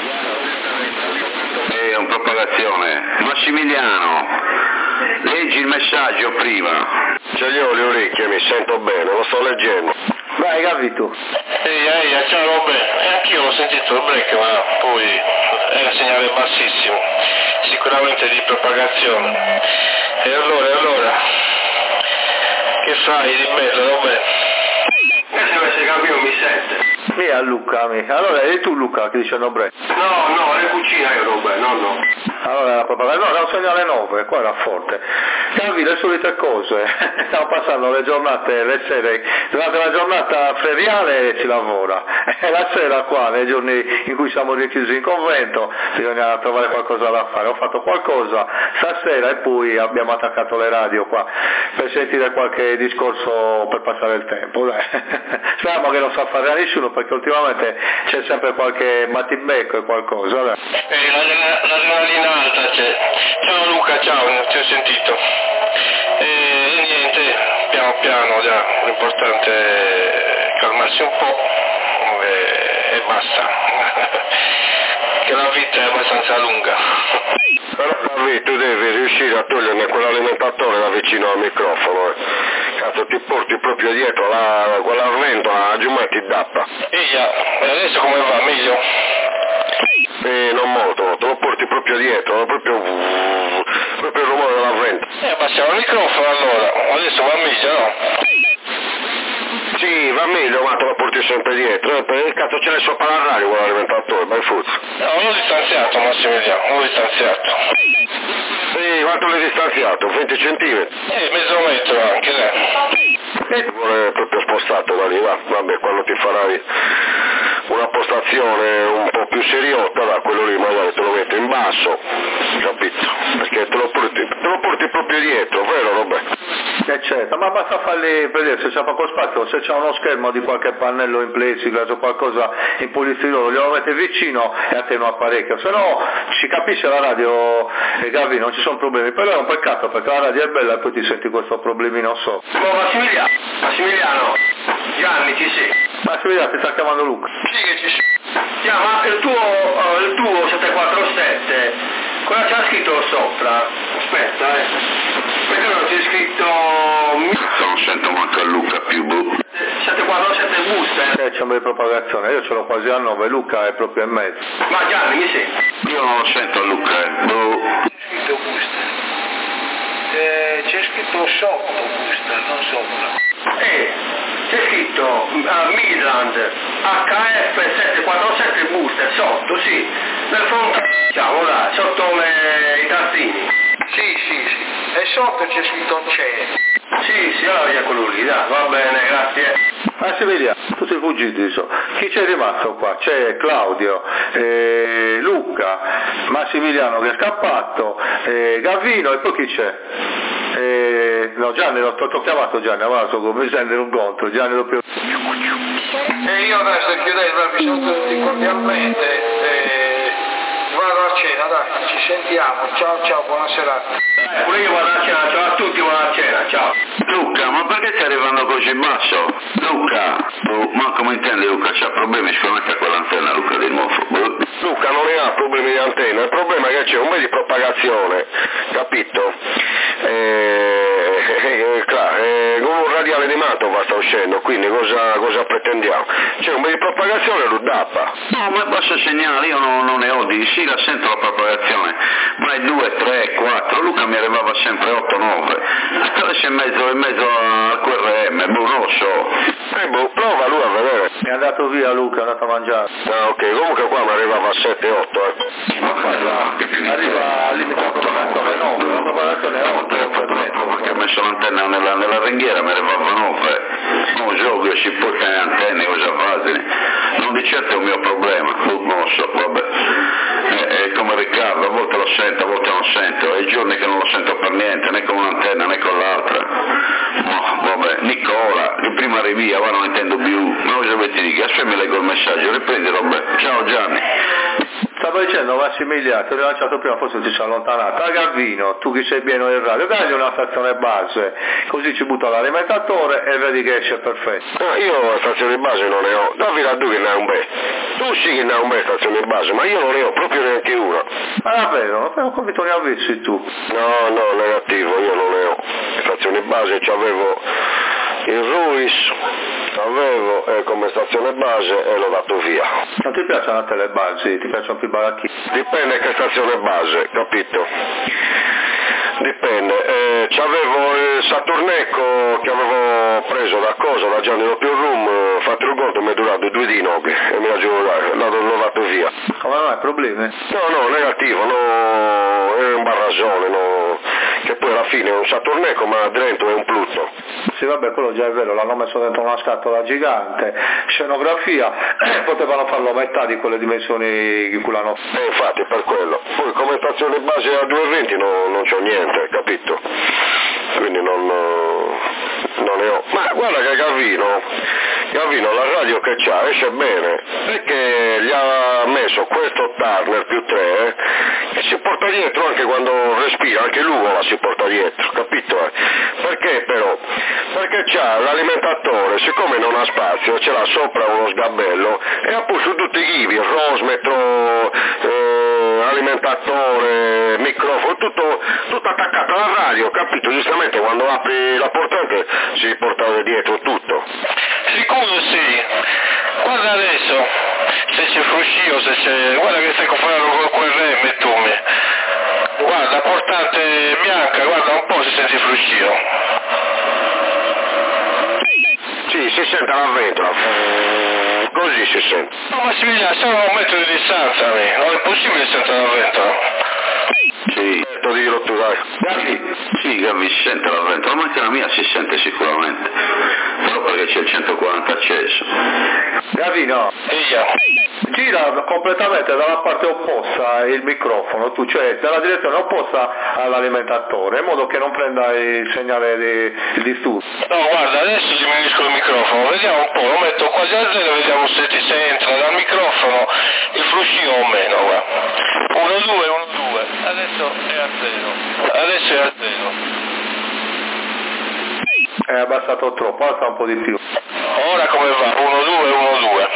È un propagazione. Massimiliano, leggi il messaggio prima. Ce li ho le orecchie, mi sento bene, lo sto leggendo. Vai Gavi tu. Eia, ciao Robbe, anch'io l'ho sentito il break, ma poi era segnale bassissimo, sicuramente di propagazione. E allora, che fai di bello, Robbe? Se Gavino mi sente. Via Luca, allora eri tu Luca che dice no break. No, è cucina io Robbe, no. Allora la propaganda, no, era un segnale 9, qua era forte. Gavi, le solite cose, stiamo passando le giornate, le sere, durante la giornata feriale si lavora, e la sera qua, nei giorni in cui siamo richiusi in convento, bisogna trovare qualcosa da fare. Ho fatto qualcosa stasera e poi abbiamo attaccato le radio qua, per sentire qualche discorso per passare il tempo, dai. Speriamo che non sa fare a nessuno, perché ultimamente c'è sempre qualche battibecco e qualcosa, dai. L'adrenalina alta c'è. Ciao Luca, ciao, ti ho sentito. E niente, piano già, l'importante è calmarsi un po' e basta. Che la vita è abbastanza lunga. Però tu devi riuscire a toglierne quell'alimentatore da vicino al microfono. Cazzo, ti porti proprio dietro quell'arvento, la giumma ti dappa. Eia, e adesso come va? Meglio? Non molto, te lo porti proprio dietro, proprio il rumore dell'arvento. Abbassiamo il microfono allora, adesso va meglio, no? Sì, va meglio, ma te lo porti sempre dietro, perché cazzo ce l'hai sopra la radio quell'alimentatore, vai fuzzo. No, l'ho distanziato Massimiliano, l'ho distanziato. Sì, quanto l'hai distanziato? 20 centimetri? Mezzo metro anche, Vuole proprio spostato da lì, vabbè, quando ti farai una postazione un po' più seriotta, da quello lì magari te lo metti in basso, capito? Perché te lo porti proprio dietro, vero Roberto? Certo, ma basta farli vedere se c'è poco spazio, se c'è uno schermo di qualche pannello in plexiglass o qualcosa in polistirolo, glielo metti vicino e attenua parecchio, se no si capisce la radio, Gavi, non ci sono problemi, però è un peccato perché la radio è bella e poi ti senti questo problemino sotto. Massimiliano, Gianni ci sei? Massimiliano, ti sta chiamando Luca. Sì che ci sei. Chiama il tuo 747, cosa c'ha scritto sopra? Aspetta, perché non c'è scritto... Non sento manco a Luca più 747 booster. C'è un bel propagazione, io ce l'ho quasi a 9, Luca è proprio in mezzo. Ma Gianni mi senti? Io non lo sento a Luca, C'è scritto booster. C'è scritto sotto booster, non sopra. C'è scritto Midland HF747 booster sotto, sì, nel frontale, diciamo là, sotto i tazzini. Sì. E sotto c'è scritto c'è. Sì, allora via quello lì, dai, va bene, grazie. Massimiliano, tu sei fuggito, so. Chi c'è rimasto qua? C'è Claudio, Luca, Massimiliano che è scappato, Gavino e poi chi c'è? No, Gianni, t'ho chiamato Gianni, adesso mi sente un conto, Gianni doppio. E io adesso chiudendo, vi saluto cordialmente, vado a cena, dai, ci sentiamo, ciao, buona serata. Pure io vado a cena, ciao a tutti, buona cena, ciao. Luca, ma perché stai arrivando così basso? Luca, ma come intendi Luca? C'ha problemi sicuramente a quell'antenna Luca di nuovo. Luca non ne ha problemi di antenna, il problema è che c'è un po' di propagazione, capito? Con un radiale animato va sta uscendo, quindi cosa pretendiamo? C'è un po' di propagazione, lo dappa. No, ma basta segnale, io non ne ho sì, la sento la propagazione, ma è 2, 3, 4, Luca mi arrivava sempre 8, 9, adesso è in mezzo al QRM, non lo so. Prova lui a vedere. È andato via Luca, è andato a mangiare. Ah, ok, comunque qua mi arrivava a 7, 8, Ma guarda, arriva al limite alle 9, la propagazione è 8, perché ho messo l'antenna nella ringhiera, mi arrivava 9, non gioco, si può che antenne, cosa fate? Non di certo è un mio problema, non lo so, vabbè. È come Riccardo, a volte lo sento, a volte non sento, e i giorni che non lo sento per niente, né con un'antenna né con l'altra. No, vabbè, Nicola, che prima eri via, ora non intendo più, ma cosa vuoi ti dica? Se mi leggo il messaggio, riprendi vabbè. Ciao Gianni. Stavo dicendo Massimiliano, ti ho rilanciato prima, forse ti sei allontanato. A Gavino, tu che sei pieno del radio, dagli una stazione base, così ci butta l'alimentatore e vedi che esce perfetto. Io la stazione base non ne ho, Davide a tu che ne ha un bel. Tu sì che ne hai un bel stazione base, ma io non ne ho proprio neanche una. Ma davvero? Ma come te ne avessi tu? No, negativo, io non ne ho. Stazione base c'avevo il Ruiz, avevo come stazione base e l'ho dato via. Non ti piacciono le telebasi, ti piacciono più i baracchini? Dipende che stazione base, capito? Dipende, c'avevo il Saturnecco che avevo preso da Gianni Doppio Room, fatto il conto mi è durato 2 dì e mi ha giurato, l'ho dato via. Come mai, problemi? No, negativo, no, è un barrasone, no, che poi alla fine è un Saturnecco ma dentro è un Pluto. Sì vabbè, quello già è vero, l'hanno messo dentro una scatola gigante, scenografia, potevano farlo a metà di quelle dimensioni in cui l'hanno fatto. Infatti per quello, poi come stazione base a 220 non c'ho niente, capito? Quindi non ne ho. Ma guarda che Gavino la radio che c'ha esce bene, perché gli ha messo questo Turner più 3 e si porta dietro anche quando respira, anche l'uvola si porta dietro, capito? Perché però? Perché c'ha l'alimentatore, siccome non ha spazio, ce l'ha sopra uno sgabello e ha posto tutti i ghivi, rosmetro, alimentatore, microfono, tutto attaccato alla radio, capito? Giustamente quando apri la portante si porta dietro tutto. Sicuro sì, guarda adesso, se c'è fruscio, guarda che stai comprando col QRM tu guarda, portante bianca, guarda un po' se senti fruscio. Sì, si sente la ventola, così si sente. No Massimiliano, siamo a 1 metro di distanza, non è possibile sentire la ventola. Sì, lo dirò tu dai. Sì, Gavi, si sente la ventola, ma anche la mia si sente sicuramente, però perché c'è il 140 acceso. Gavino, gira completamente dalla parte opposta il microfono, tu, cioè dalla direzione opposta all'alimentatore, in modo che non prenda il segnale di disturbo. No, guarda, adesso diminuisco il microfono, vediamo un po', lo metto quasi a 0, vediamo se entra dal microfono il fruscio o meno, guarda. 1, 2, 1, 2, adesso è a 0. È abbassato troppo, alza un po' di più. Ora come va? 1, 2, 1, 2.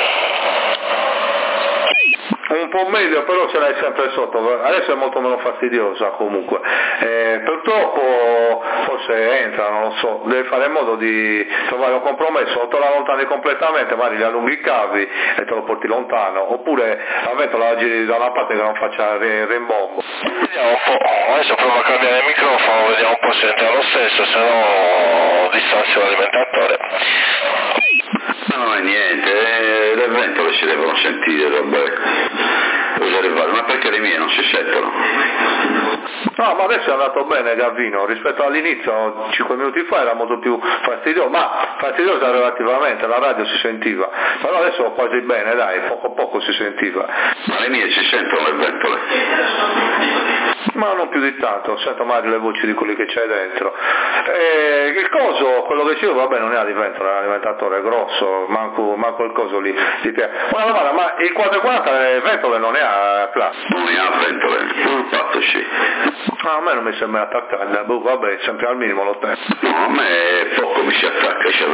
Un po' meglio, però ce l'hai sempre sotto, adesso è molto meno fastidiosa comunque. Purtroppo forse entra, non lo so, devi fare in modo di trovare un compromesso, o te la allontani completamente, magari gli allunghi i cavi e te lo porti lontano, oppure la ventola la giri da una parte che non faccia rimbombo. Vediamo un po', adesso provo a cambiare il microfono, vediamo un po' se entra lo stesso, se no distanzio l'alimentatore. Non è niente, le ventole si devono sentire, vabbè. Ma perché le mie non si sentono? No, ma adesso è andato bene Gavino, rispetto all'inizio 5 minuti fa era molto più fastidioso, ma fastidiosa relativamente, la radio si sentiva, però adesso quasi bene, dai, poco a poco si sentiva. Ma le mie si sentono le ventole? Ma non più di di tanto sento magari le voci di quelli che c'è dentro. Il coso, quello che c'è, vabbè, non è alimentatore, è un alimentatore grosso, manco il coso lì ti piace. Una domanda, ma il 440 le ventole non è a classe? Non è a ventole, il fatto sì. A me non mi sembra attaccare, vabbè, sempre al minimo lo tempo. No, a me poco mi si attacca, cioè,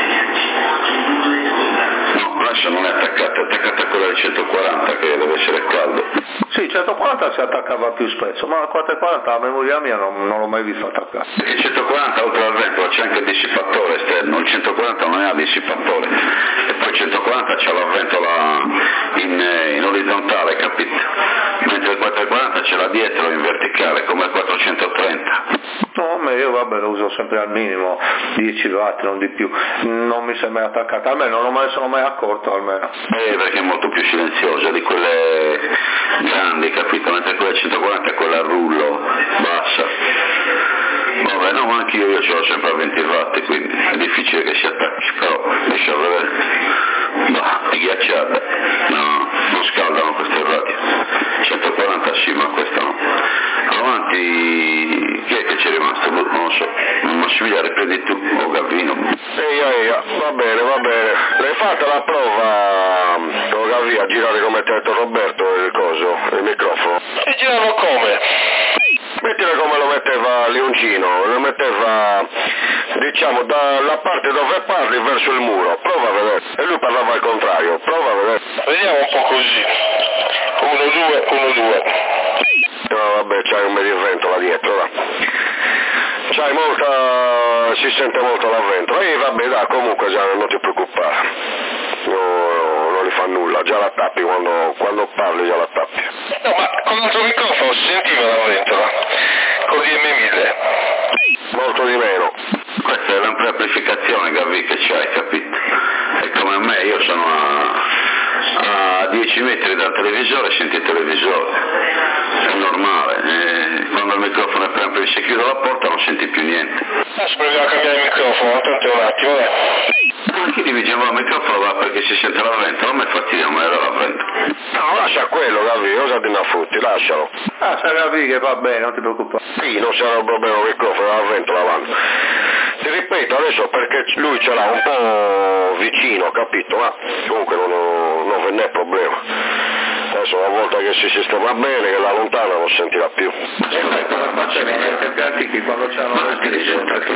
no, adesso non è attaccata, è attaccata quella del 140 che deve essere caldo. Sì, il 140 si attaccava più spesso, ma il 440 la memoria mia non l'ho mai visto attaccare. Perché il 140 oltre al ventola c'è anche il dissipatore esterno, il 140 non ha dissipatore, e poi il 140 c'ha la ventola in orizzontale, capito? Mentre il 440 ce l'ha dietro in verticale, come il 430. No, ma io vabbè lo uso sempre al minimo, 10 watt, non di più, non mi sembra attaccata, almeno non me ne sono mai accorto almeno. Perché è molto più silenziosa di quelle grandi, capito? Mentre quella 140 è quella a rullo, bassa. Vabbè, no, ma anche io ce l'ho sempre a 20 watt, quindi è difficile che si attacchi, però riesce a vedere. Bah, è ghiacciata. No, non scaldano queste radio. 140 sì, ma questa no. Avanti, chi è che c'è rimasto? Non lo so. Massimiliano, riprendi tu, o Gavino. Eia, va bene. L'hai fatta la prova, Gavia, a girare come ti ha detto Roberto il coso, il microfono? E giravo come? Mettila come lo metteva Leoncino, lo metteva, diciamo, dalla parte dove parli verso il muro, prova a vedere. E lui parlava al contrario, prova a vedere. Vediamo un po' così. 1, 2. No, vabbè, c'hai un medio vento là dietro, là. C'hai molta, si sente molto la ventola. E vabbè, dai, comunque già non ti preoccupare. No, non gli fa nulla, già la tappi quando parli, già la tappi. No, ma con l'altro microfono si sentiva la ventola, con l'IM1000. Molto di meno. Questa è l'amplificazione, Gavi, che c'hai, capito? E come me, io sono a 10 metri dal televisore, senti il televisore. È normale, quando il microfono è preampio e si chiude la porta non senti più niente. Adesso proviamo a cambiare il microfono, attento un attimo, Chi dirigevo il microfono va perché si sente la ventola, non mi fastidio, ma era la ventola. No, lascia quello, Gavi, cosa ti ne affutti, lascialo. Se capi che va bene, non ti preoccupare. Sì, non sarà un problema il microfono, la ventola avanti. Ti ripeto adesso perché lui ce l'ha un po' vicino, capito? Ma comunque non ve ne è problema. Adesso una volta che si sistema bene, che la lontana non sentirà più. Come faccio niente, che quando c'hanno Ma ti risulta che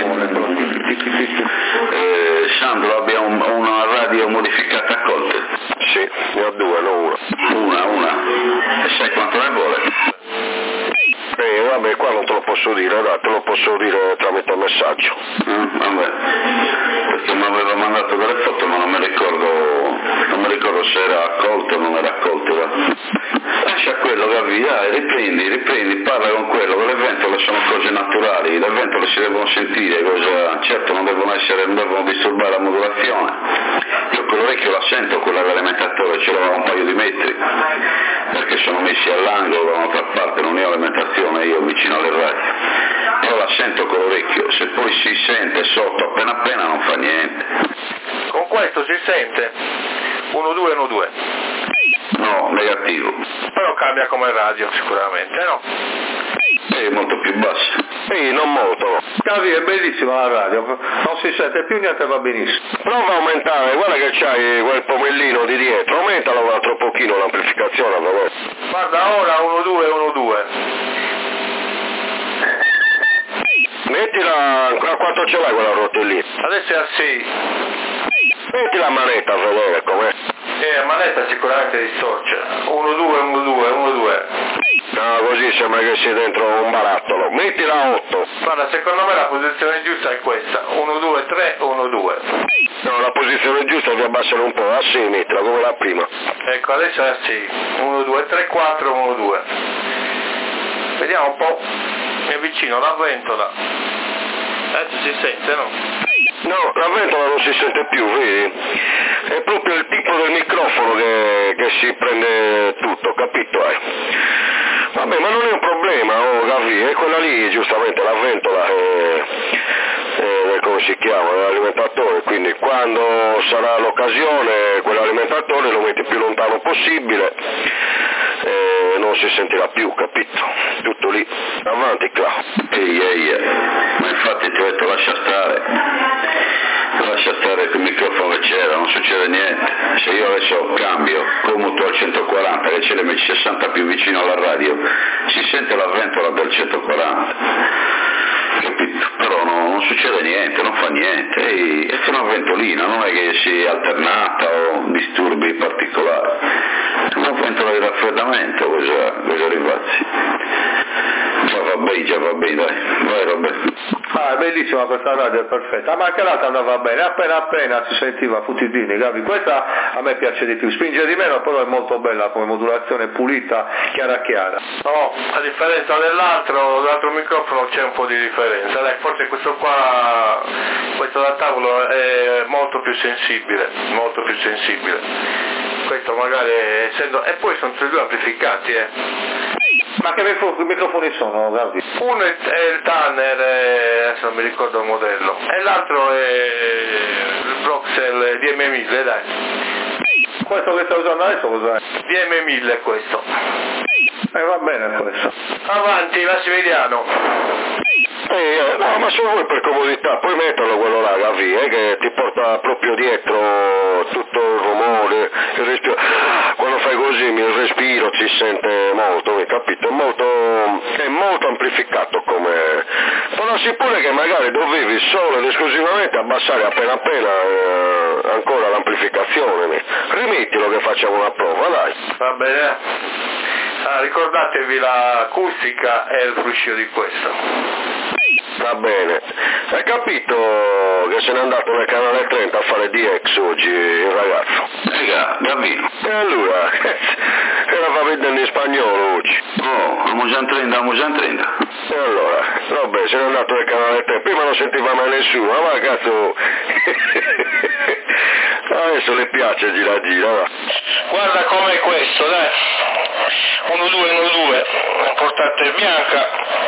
Sandro abbia una radio modificata a colte? Sì, ne ho due, non una. Una. E sai quanto ne vuole? Vabbè, qua non te lo posso dire, dai, te lo posso dire tramite messaggio. Vabbè, perché mi aveva mandato delle foto, ma non mi ricordo se era accolto o non era accolto. Lascia quello, Gavi, dai, riprendi, parla con quello, le ventole sono cose naturali, le ventole si devono sentire, certo non devono disturbare la modulazione. Io quell'orecchio la sento, quella dell'alimentatore ce l'aveva un paio di metri, perché sono messi all'angolo da un'altra parte, non è alimentazione, io vicino alle radio. Io la sento con l'orecchio, se poi si sente sotto appena non fa niente. Con questo si sente 1-2. No, negativo. Però cambia come radio sicuramente, no? È molto più basso. Sì, non molto. Gavi, è bellissima la radio, non si sente più niente, va benissimo. Prova a aumentare, guarda che c'hai quel pomellino di dietro, aumentalo un altro pochino l'amplificazione, va bene? Guarda ora 1-2. Mettila, a quanto ce l'hai quella rotellina? Adesso è a 6. Metti la manetta a vedere com'è. La manetta sicuramente distorce. 1-2. No, così sembra che sia dentro un barattolo. Mettila a 8. Guarda, secondo me la posizione giusta è questa. 1-2-3, 1-2. No, la posizione giusta è di abbassare un po'. A 6 mettila come la prima. Ecco, adesso è a 6. 1-2-3, 4, 1-2. Vediamo un po'. Mi avvicino la ventola. Adesso si sente, no? No, la ventola non si sente più, vedi? È proprio il tipo del microfono che si prende tutto, capito? Vabbè, ma non è un problema, Gavi, è quella lì, giustamente, la ventola è come si chiama, è l'alimentatore, quindi quando sarà l'occasione, quell'alimentatore lo metti più lontano possibile, non si sentirà più, capito? Tutto lì, avanti Clau. Ehi, ma infatti ti ho detto lascia stare quel microfono che c'era, non succede niente. Se io adesso cambio, commuto al 140 che ce le metti 60 più vicino alla radio, si sente la ventola del 140, capito? Però non succede niente, non fa niente, è una ventolina, non è che sia alternata o disturbi particolari, è una ventola di raffreddamento, cosa rivazzi. Già va bene, dai, vai Roberto. È bellissima questa radio, è perfetta, ma anche l'altra andava bene, appena si sentiva Futidini, capi? Questa a me piace di più, spinge di meno, però è molto bella come modulazione, pulita, chiara. No, a differenza dell'altro microfono c'è un po' di differenza, dai, forse questo da tavolo è molto più sensibile. Questo magari essendo, e poi sono tutti due amplificati, Ma che microfoni sono, Gavi? Uno è il Tanner, adesso non mi ricordo il modello, e l'altro è il Broxel DM1000, dai. Questo che stai usando adesso cos'è? DM1000 è questo. Va bene questo. Avanti, Massimiliano. No, ma solo voi per comodità, puoi metterlo quello là, Gavi, che ti porta proprio dietro tutto il rumore, il respiro. Quando fai così il respiro si sente molto, hai capito? È molto amplificato come. Può pure che magari dovevi solo ed esclusivamente abbassare appena ancora l'amplificazione. Rimettilo che facciamo una prova, dai. Va bene. Ricordatevi l'acustica e il fruscio di questo. Va bene. Hai capito che se n'è andato nel canale 30 a fare DX oggi il ragazzo? Gavino. E allora? Era fa vedere in spagnolo oggi. Oh, Amusan 30. E allora? Vabbè, se n'è andato nel canale 30. Prima non sentiva mai nessuno, ma cazzo. Adesso le piace gira, va. Guarda com'è questo, dai. 1-2, importante bianca.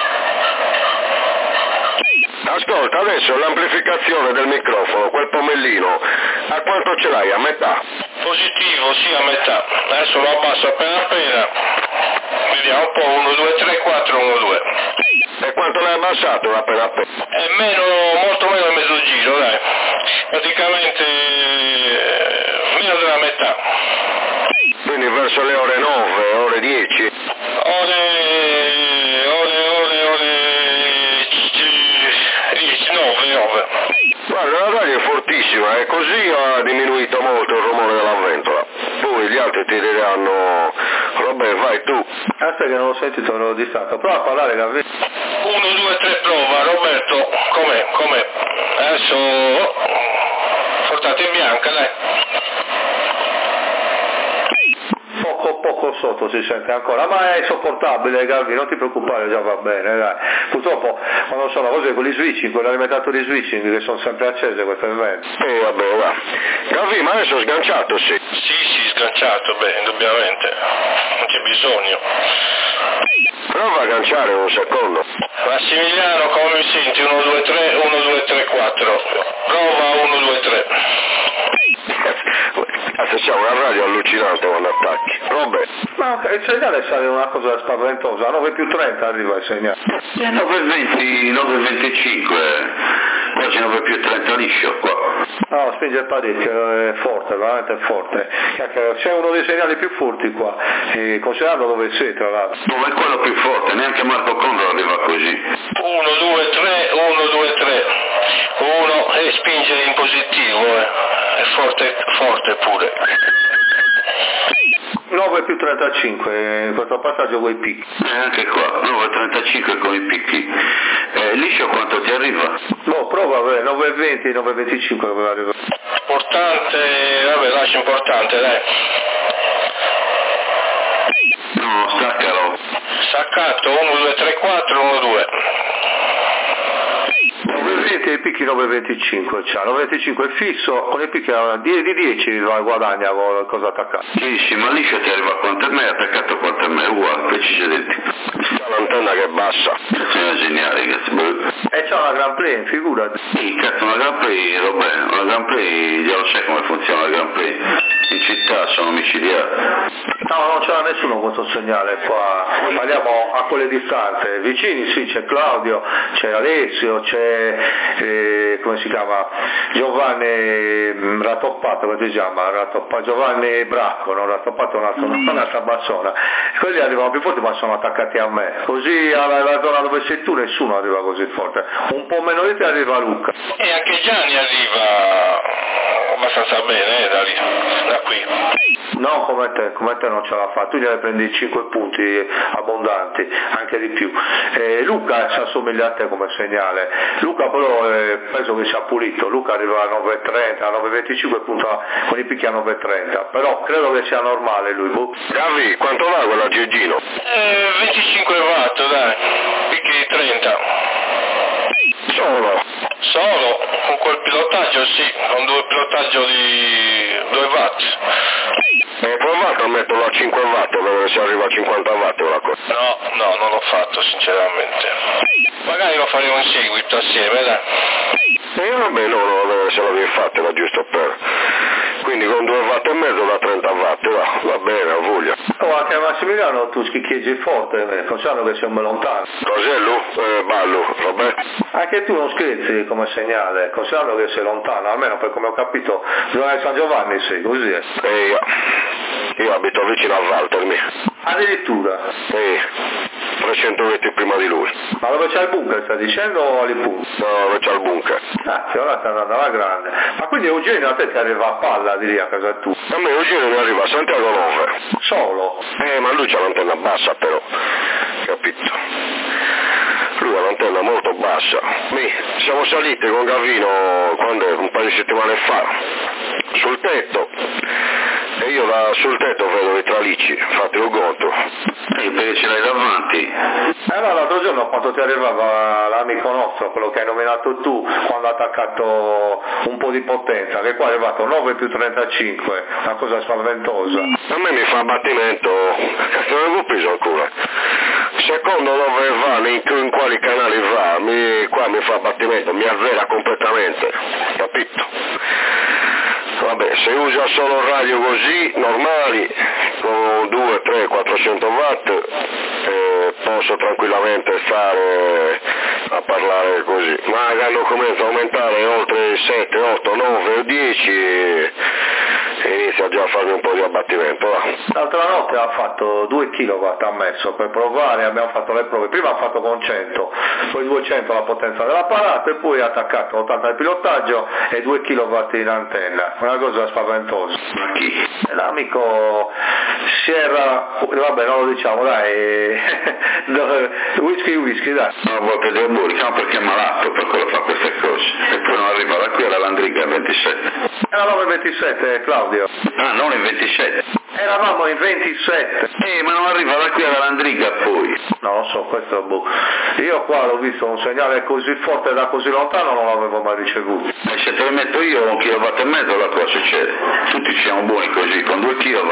Ascolta, adesso l'amplificazione del microfono, quel pomellino, a quanto ce l'hai? A metà? Positivo, sì, a metà. Adesso lo abbasso appena. Vediamo un po', 1, 2, 3, 4, 1, 2. E quanto l'hai abbassato appena? È molto meno di mezzo giro, dai. Praticamente meno della metà. Quindi verso le ore 9, ore 10? Ore 9. Guarda, la radio è fortissima e così ha diminuito molto il rumore della ventola. Poi gli altri ti diranno, vabbè vai tu. Aspetta che non l'ho sentito, ero distratto. Prova a parlare, Gavi. 1, 2, 3, prova, Roberto, com'è? Adesso portate in bianca, dai. Poco sotto si sente ancora, ma è sopportabile, Gavi, non ti preoccupare, già va bene, dai. Purtroppo quando sono cose con gli switching, con l'alimentatori switching che sono sempre accese, questo è vero. Vabbè, va. Gavi, ma adesso è sganciato, sì? Sì, sganciato, indubbiamente, non c'è bisogno. Prova a agganciare un secondo. Massimiliano, come mi senti? 1, 2, 3, 1, 2, 3, 4. Prova 1, 2, 3. Siamo una radio allucinante quando attacchi. Vabbè. Ma il segnale sale una cosa spaventosa, 9+30 arriva il segnale. 9,20, 9,25, quasi 9+30 liscio qua. No, spinge parecchio, è forte, veramente forte. C'è uno dei segnali più forti qua, considerando dove sei tra l'altro. No, è quello più forte, neanche Marco Condor arriva così. 1, 2, 3, 1, 2, 3. 1 e spinge in positivo, è forte pure. 9+35, in questo passaggio con i picchi. Anche qua, 9,35 con i picchi. Liscio quanto ti arriva? No, prova, 9,20, 9,25 dove arriva. Importante, lascia importante, dai. No, staccalo. Staccato, 1, 2, 3, 4, 1, 2. 9,20 e i picchi 9,25, cioè 9,25 è fisso, con i picchi di 10 guadagna con cosa attaccato. Sì, ma liscio ti arriva quanto a me, attaccato quanto a me, uguale, precisi identico. Sta l'antenna che è bassa. È geniale, E c'è una Grand Prix, figurati. Sì, cazzo, una Grand Prix, vabbè, una Grand Prix, già lo sai come funziona la Grand Prix. In città sono omicidiati. No, non c'era nessuno questo segnale qua, parliamo a quelle distanze, vicini sì, c'è Claudio, c'è Alessio, c'è, come si chiama, Giovanni Rattoppato, come si chiama, Giovanni Bracco, non Rattoppato, un'altra bassona, quelli arrivano più forti ma sono attaccati a me, così alla zona dove sei tu nessuno arriva così forte, un po' meno di te arriva Luca. E anche Gianni arriva abbastanza bene da lì, da qui. No, come te non ce la fa, tu gliene prendi 5 punti abbondanti, anche di più. Luca si assomiglia a te come segnale, Luca però penso che sia pulito, Luca arriva a 9.30, a 9.25 punta con i picchi a 9.30, però credo che sia normale lui. Gavi, quanto va quella Giorgino? 25 watt, dai, picchi 30. Solo, con quel pilotaggio sì, con due pilotaggio di 2 watt. Hai provato a metterlo a 5 watt per vedere se arriva a 50 watt quella cosa? No, non l'ho fatto sinceramente. Magari lo faremo in seguito assieme, dai. Vabbè, no, a vedere se l'avevi fatta, era giusto per... Quindi con 2 watt e mezzo da 30 watt, va bene, a voglia. Oh, anche Massimiliano tu schicchieggi forte, considerando che siamo lontano. Cos'è Lu? Ballo, vabbè. Anche tu non scherzi come segnale, considerando che sei lontano, almeno per come ho capito, zona di San Giovanni sei, così è. Io abito vicino a Valtermi. Addirittura? 300 metri prima di lui. Ma dove c'è il bunker, sta dicendo, o lì punto? No, dove c'è il bunker. Sì, ora sta andando alla grande. Ma quindi Eugenio a te ti arriva a palla di lì a casa tua? A me Eugenio mi arriva a Santiago 9. Solo? Ma lui c'ha l'antenna bassa però, capito? Lui ha l'antenna molto bassa. Siamo saliti con Gavino un paio di settimane fa sul tetto e io sul tetto vedo i tralicci, fate un conto. Perché ce l'hai davanti? No, l'altro giorno quando ti arrivava l'amico nostro, quello che hai nominato tu, quando ha attaccato un po' di potenza, che qua è arrivato 9 più 35, una cosa spaventosa. A me mi fa abbattimento, non avevo preso ancora. Secondo dove va, in quali canali va, qua mi fa abbattimento, mi azzera completamente, capito? Vabbè, se usa solo radio così, normali, con 2, 3, 400 watt, posso tranquillamente stare a parlare così. Ma quando comincia a aumentare oltre 7, 8, 9 o 10, inizia già a farmi un po' di abbattimento, va. L'altra notte ha fatto 2 kW, ha messo per provare, abbiamo fatto le prove, prima ha fatto con 100, poi 200 la potenza dell'apparato e poi ha attaccato 80 di pilotaggio e 2 kW in antenna, una cosa spaventosa. Ma chi? L'amico vabbè non lo diciamo dai, whisky dai. Una volta di abburi, no, perché è malato, per quello fa queste cose, e poi non arriva da qui alla Landriga 27. Eravamo in 27 Claudio. Ah, non in 27? Eravamo in 27. Ma non arriva da qui alla Landriga poi. Non lo so, questo io qua l'ho visto un segnale così forte da così lontano, non l'avevo mai ricevuto. E se te le metto io 1,5 kW la cosa succede? Tutti siamo buoni così, con 2 kW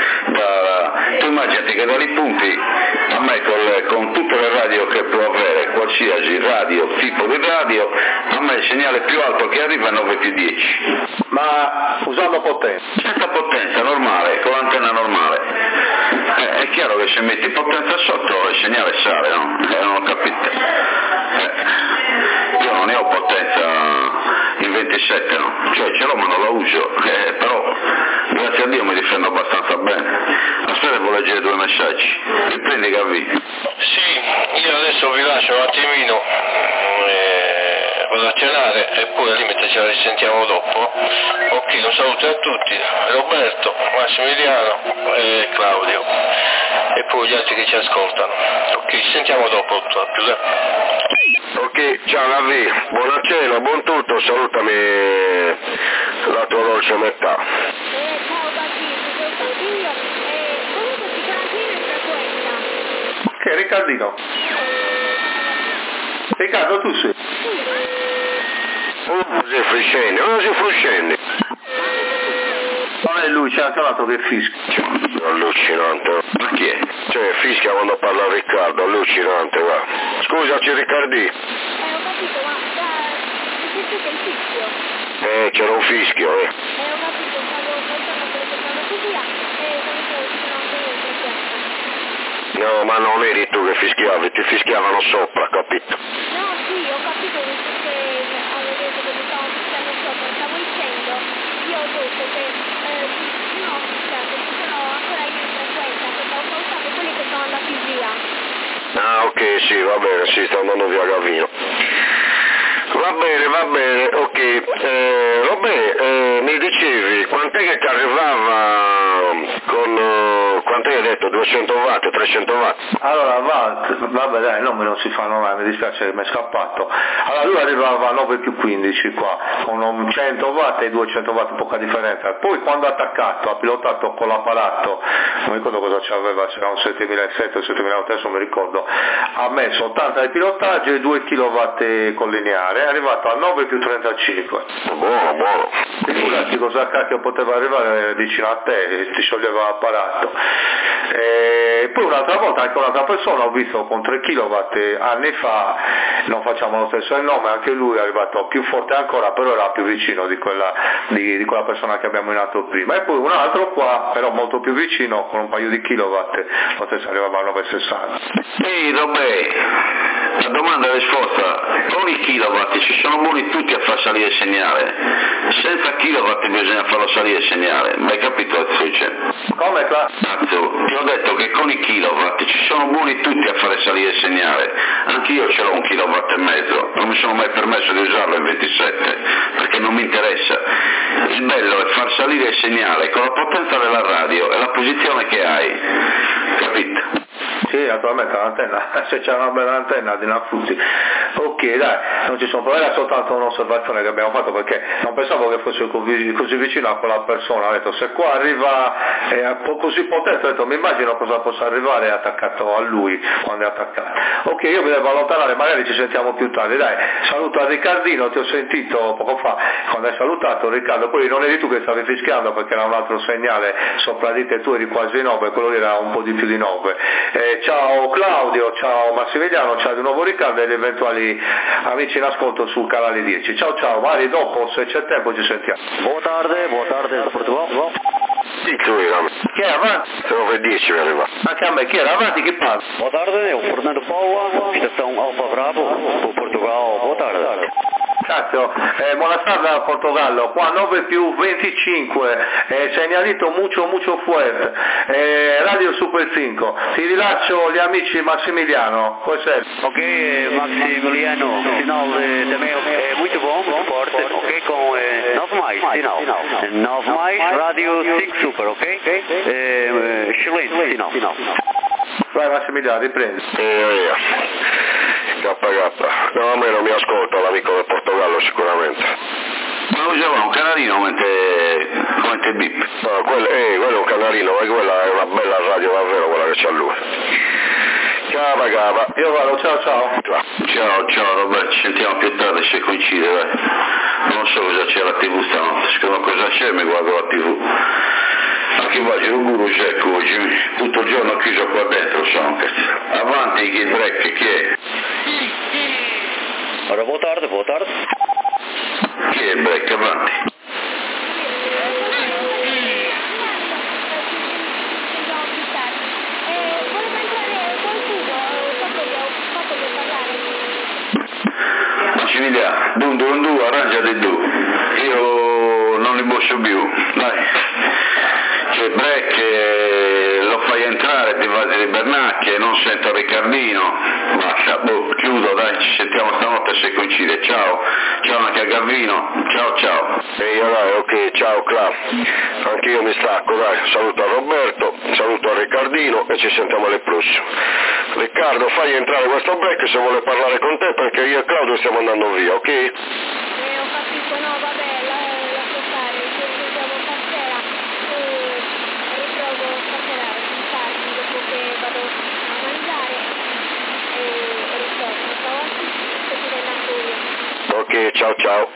tu immaginati che da lì punti a me con tutte le radio che può avere, qualsiasi radio, tipo di radio, a me il segnale più alto che arriva è 9 più 10. Ma usando potenza? Senza potenza, normale, con l'antenna normale. È chiaro che se metti potenza sotto il segnale sale, no? Non ho capito. Io non ne ho potenza in 27, no? Cioè ce l'ho ma non la uso, però grazie a Dio mi difendo abbastanza bene. Aspetta, devo leggere 2 messaggi. Riprendi Gavi. Sì, io adesso vi lascio un attimino, vado a cenare e poi al limite ce la risentiamo dopo. Ok, un saluto a tutti, Roberto, Massimiliano e Claudio e poi gli altri che ci ascoltano. Ok, ci sentiamo dopo, a più. Ok, ciao Gavi, buona cena, buon tutto, salutami la tua dolce metà. Ciao Gavi, sono io. Comunque si carantina in frequenza. Che Riccardino? Riccardo tu sei? Non si fruscendi. Non è lui, c'è anche l'altro che fischia. Allucinante. Ma chi è? Cioè fischia quando parla Riccardo, allucinante, va. Scusaci Riccardi. Ho capito, ma sentite il fischio? C'era un fischio, Ho capito, stavo pensando che stavo così e stavo dicendo anche io in testa. No, ma non eri tu che fischiavi, ti fischiavano sopra, capito? No, sì, ho capito che avevo detto che mi stavano fischiando sopra, stavo dicendo, io ho detto che no, scusate, ci sono ancora io in frequenza, perché ho pensato quelli che sono andati via. Ah, ok, sì, va bene, sì, sta andando via Gavino. Va bene, ok. Mi dicevi, quant'è che ti arrivava con, quant'è che hai detto, 200 watt, 300 watt? Allora, vabbè dai, i numeri non si fanno mai, mi dispiace che mi è scappato. Allora lui arrivava a 9 più 15 qua, con 100 watt e 200 watt, poca differenza. Poi quando ha attaccato, ha pilotato con l'apparato, non mi ricordo cosa c'aveva, c'era un 7700 o 7800, adesso non mi ricordo, ha messo 80 di pilotaggio e 2 kW con lineare, è arrivato a 9 più 35. Buono. Figurati cosa cacchio poteva arrivare vicino a te, ti scioglieva l'apparato. Poi un'altra volta anche un'altra persona ho visto con 3 kW anni fa, non facciamo lo stesso il nome, anche lui è arrivato più forte ancora, però era più vicino di quella persona che abbiamo in alto prima. E poi un altro qua, però molto più vicino, con un paio di kilowatt, lo stesso arrivava a 9,60. Ehi, vabbè, la domanda è risposta, con i kilowatt ci sono buoni tutti a far salire il segnale, senza kilowatt bisogna farlo salire il segnale, ma hai capito Azzucce? Come Cazzo, ti ho detto che con i kilowatt ci sono buoni tutti a fare salire il segnale, anche io ce l'ho 1,5 kW, non mi sono mai permesso di usarlo in 27, perché non mi interessa, il bello è far salire il segnale con la potenza della radio e la posizione che hai, capito? Sì, naturalmente l'antenna, se c'è una bella antenna di Nafuzi. Ok, dai, non ci sono problemi, era soltanto un'osservazione che abbiamo fatto perché non pensavo che fosse così vicino a quella persona, ho detto se qua arriva così potente, ho detto mi immagino cosa possa arrivare attaccato a lui quando è attaccato. Ok, io mi devo allontanare, magari ci sentiamo più tardi, dai, saluto a Riccardino, ti ho sentito poco fa quando hai salutato Riccardo, poi non eri tu che stavi fischiando perché era un altro segnale sopra di te, tu eri quasi 9, quello lì era un po' di più di 9. Ciao Claudio, ciao Massimiliano, ciao di nuovo Riccardo e gli eventuali amici in ascolto sul canale 10. Ciao, magari dopo se c'è tempo ci sentiamo. Boa tarde da Portugal. Sì, tu era. Chi è avanti? 9:10 mi arriva. Anche a me, chi era avanti, chi parla? Boa tarde, eu Fernando Paula, estação Alfa Bravo, por Portugal. Boa tarde. Cazzo, buona tarde a Portogallo, qua 9 più 25, segnalito mucho fuerte, Radio Super 5, ti rilascio gli amici Massimiliano, questo è. Ok, Maximiliano, sinal também é muito bom, muito forte, ok, com 9+, sinal. 9+, Radio 5 Super, ok? Excelente sinal. Vai Massimiliano, riprendi. Via. KK. No, a me non mi ascolta l'amico del Portogallo sicuramente. Ma usava un canalino come bip. No, quello è un canarino, ma quella è una bella radio davvero quella che c'ha lui. Cava. Io vado, ciao. Ciao Roberto, ci sentiamo più tardi se coincide, vai. Non so cosa c'è alla TV stanotte, scrivo cosa c'è mi guardo la TV. Anche oggi un guru c'è oggi, tutto il giorno chiuso qua dentro sono. Avanti che break, chi è? Ora, boa tarde. Chi è break, avanti? Massimiliano, du, arrangiati tu, io non li posso più, dai, c'è break, lo fai entrare, ti vai di Bernacchi, non sento Riccardino, basta, chiudo, dai, ci sentiamo stanotte se coincide, ciao anche a Gavino, ciao. E io dai, ok, ciao Cla, anche io mi stacco, dai, saluto a Roberto, saluto a Riccardino e ci sentiamo alle prossime. Riccardo, fai entrare questo break se vuole parlare con te perché io e Claudio stiamo andando via, ok? Ho capito, no, vabbè, lascio stare, ci sentiamo stasera e riprovo stasera più tardi dopo che vado a mangiare e ritorno. Ciao a tutti, che ti venga io. Ok, ciao.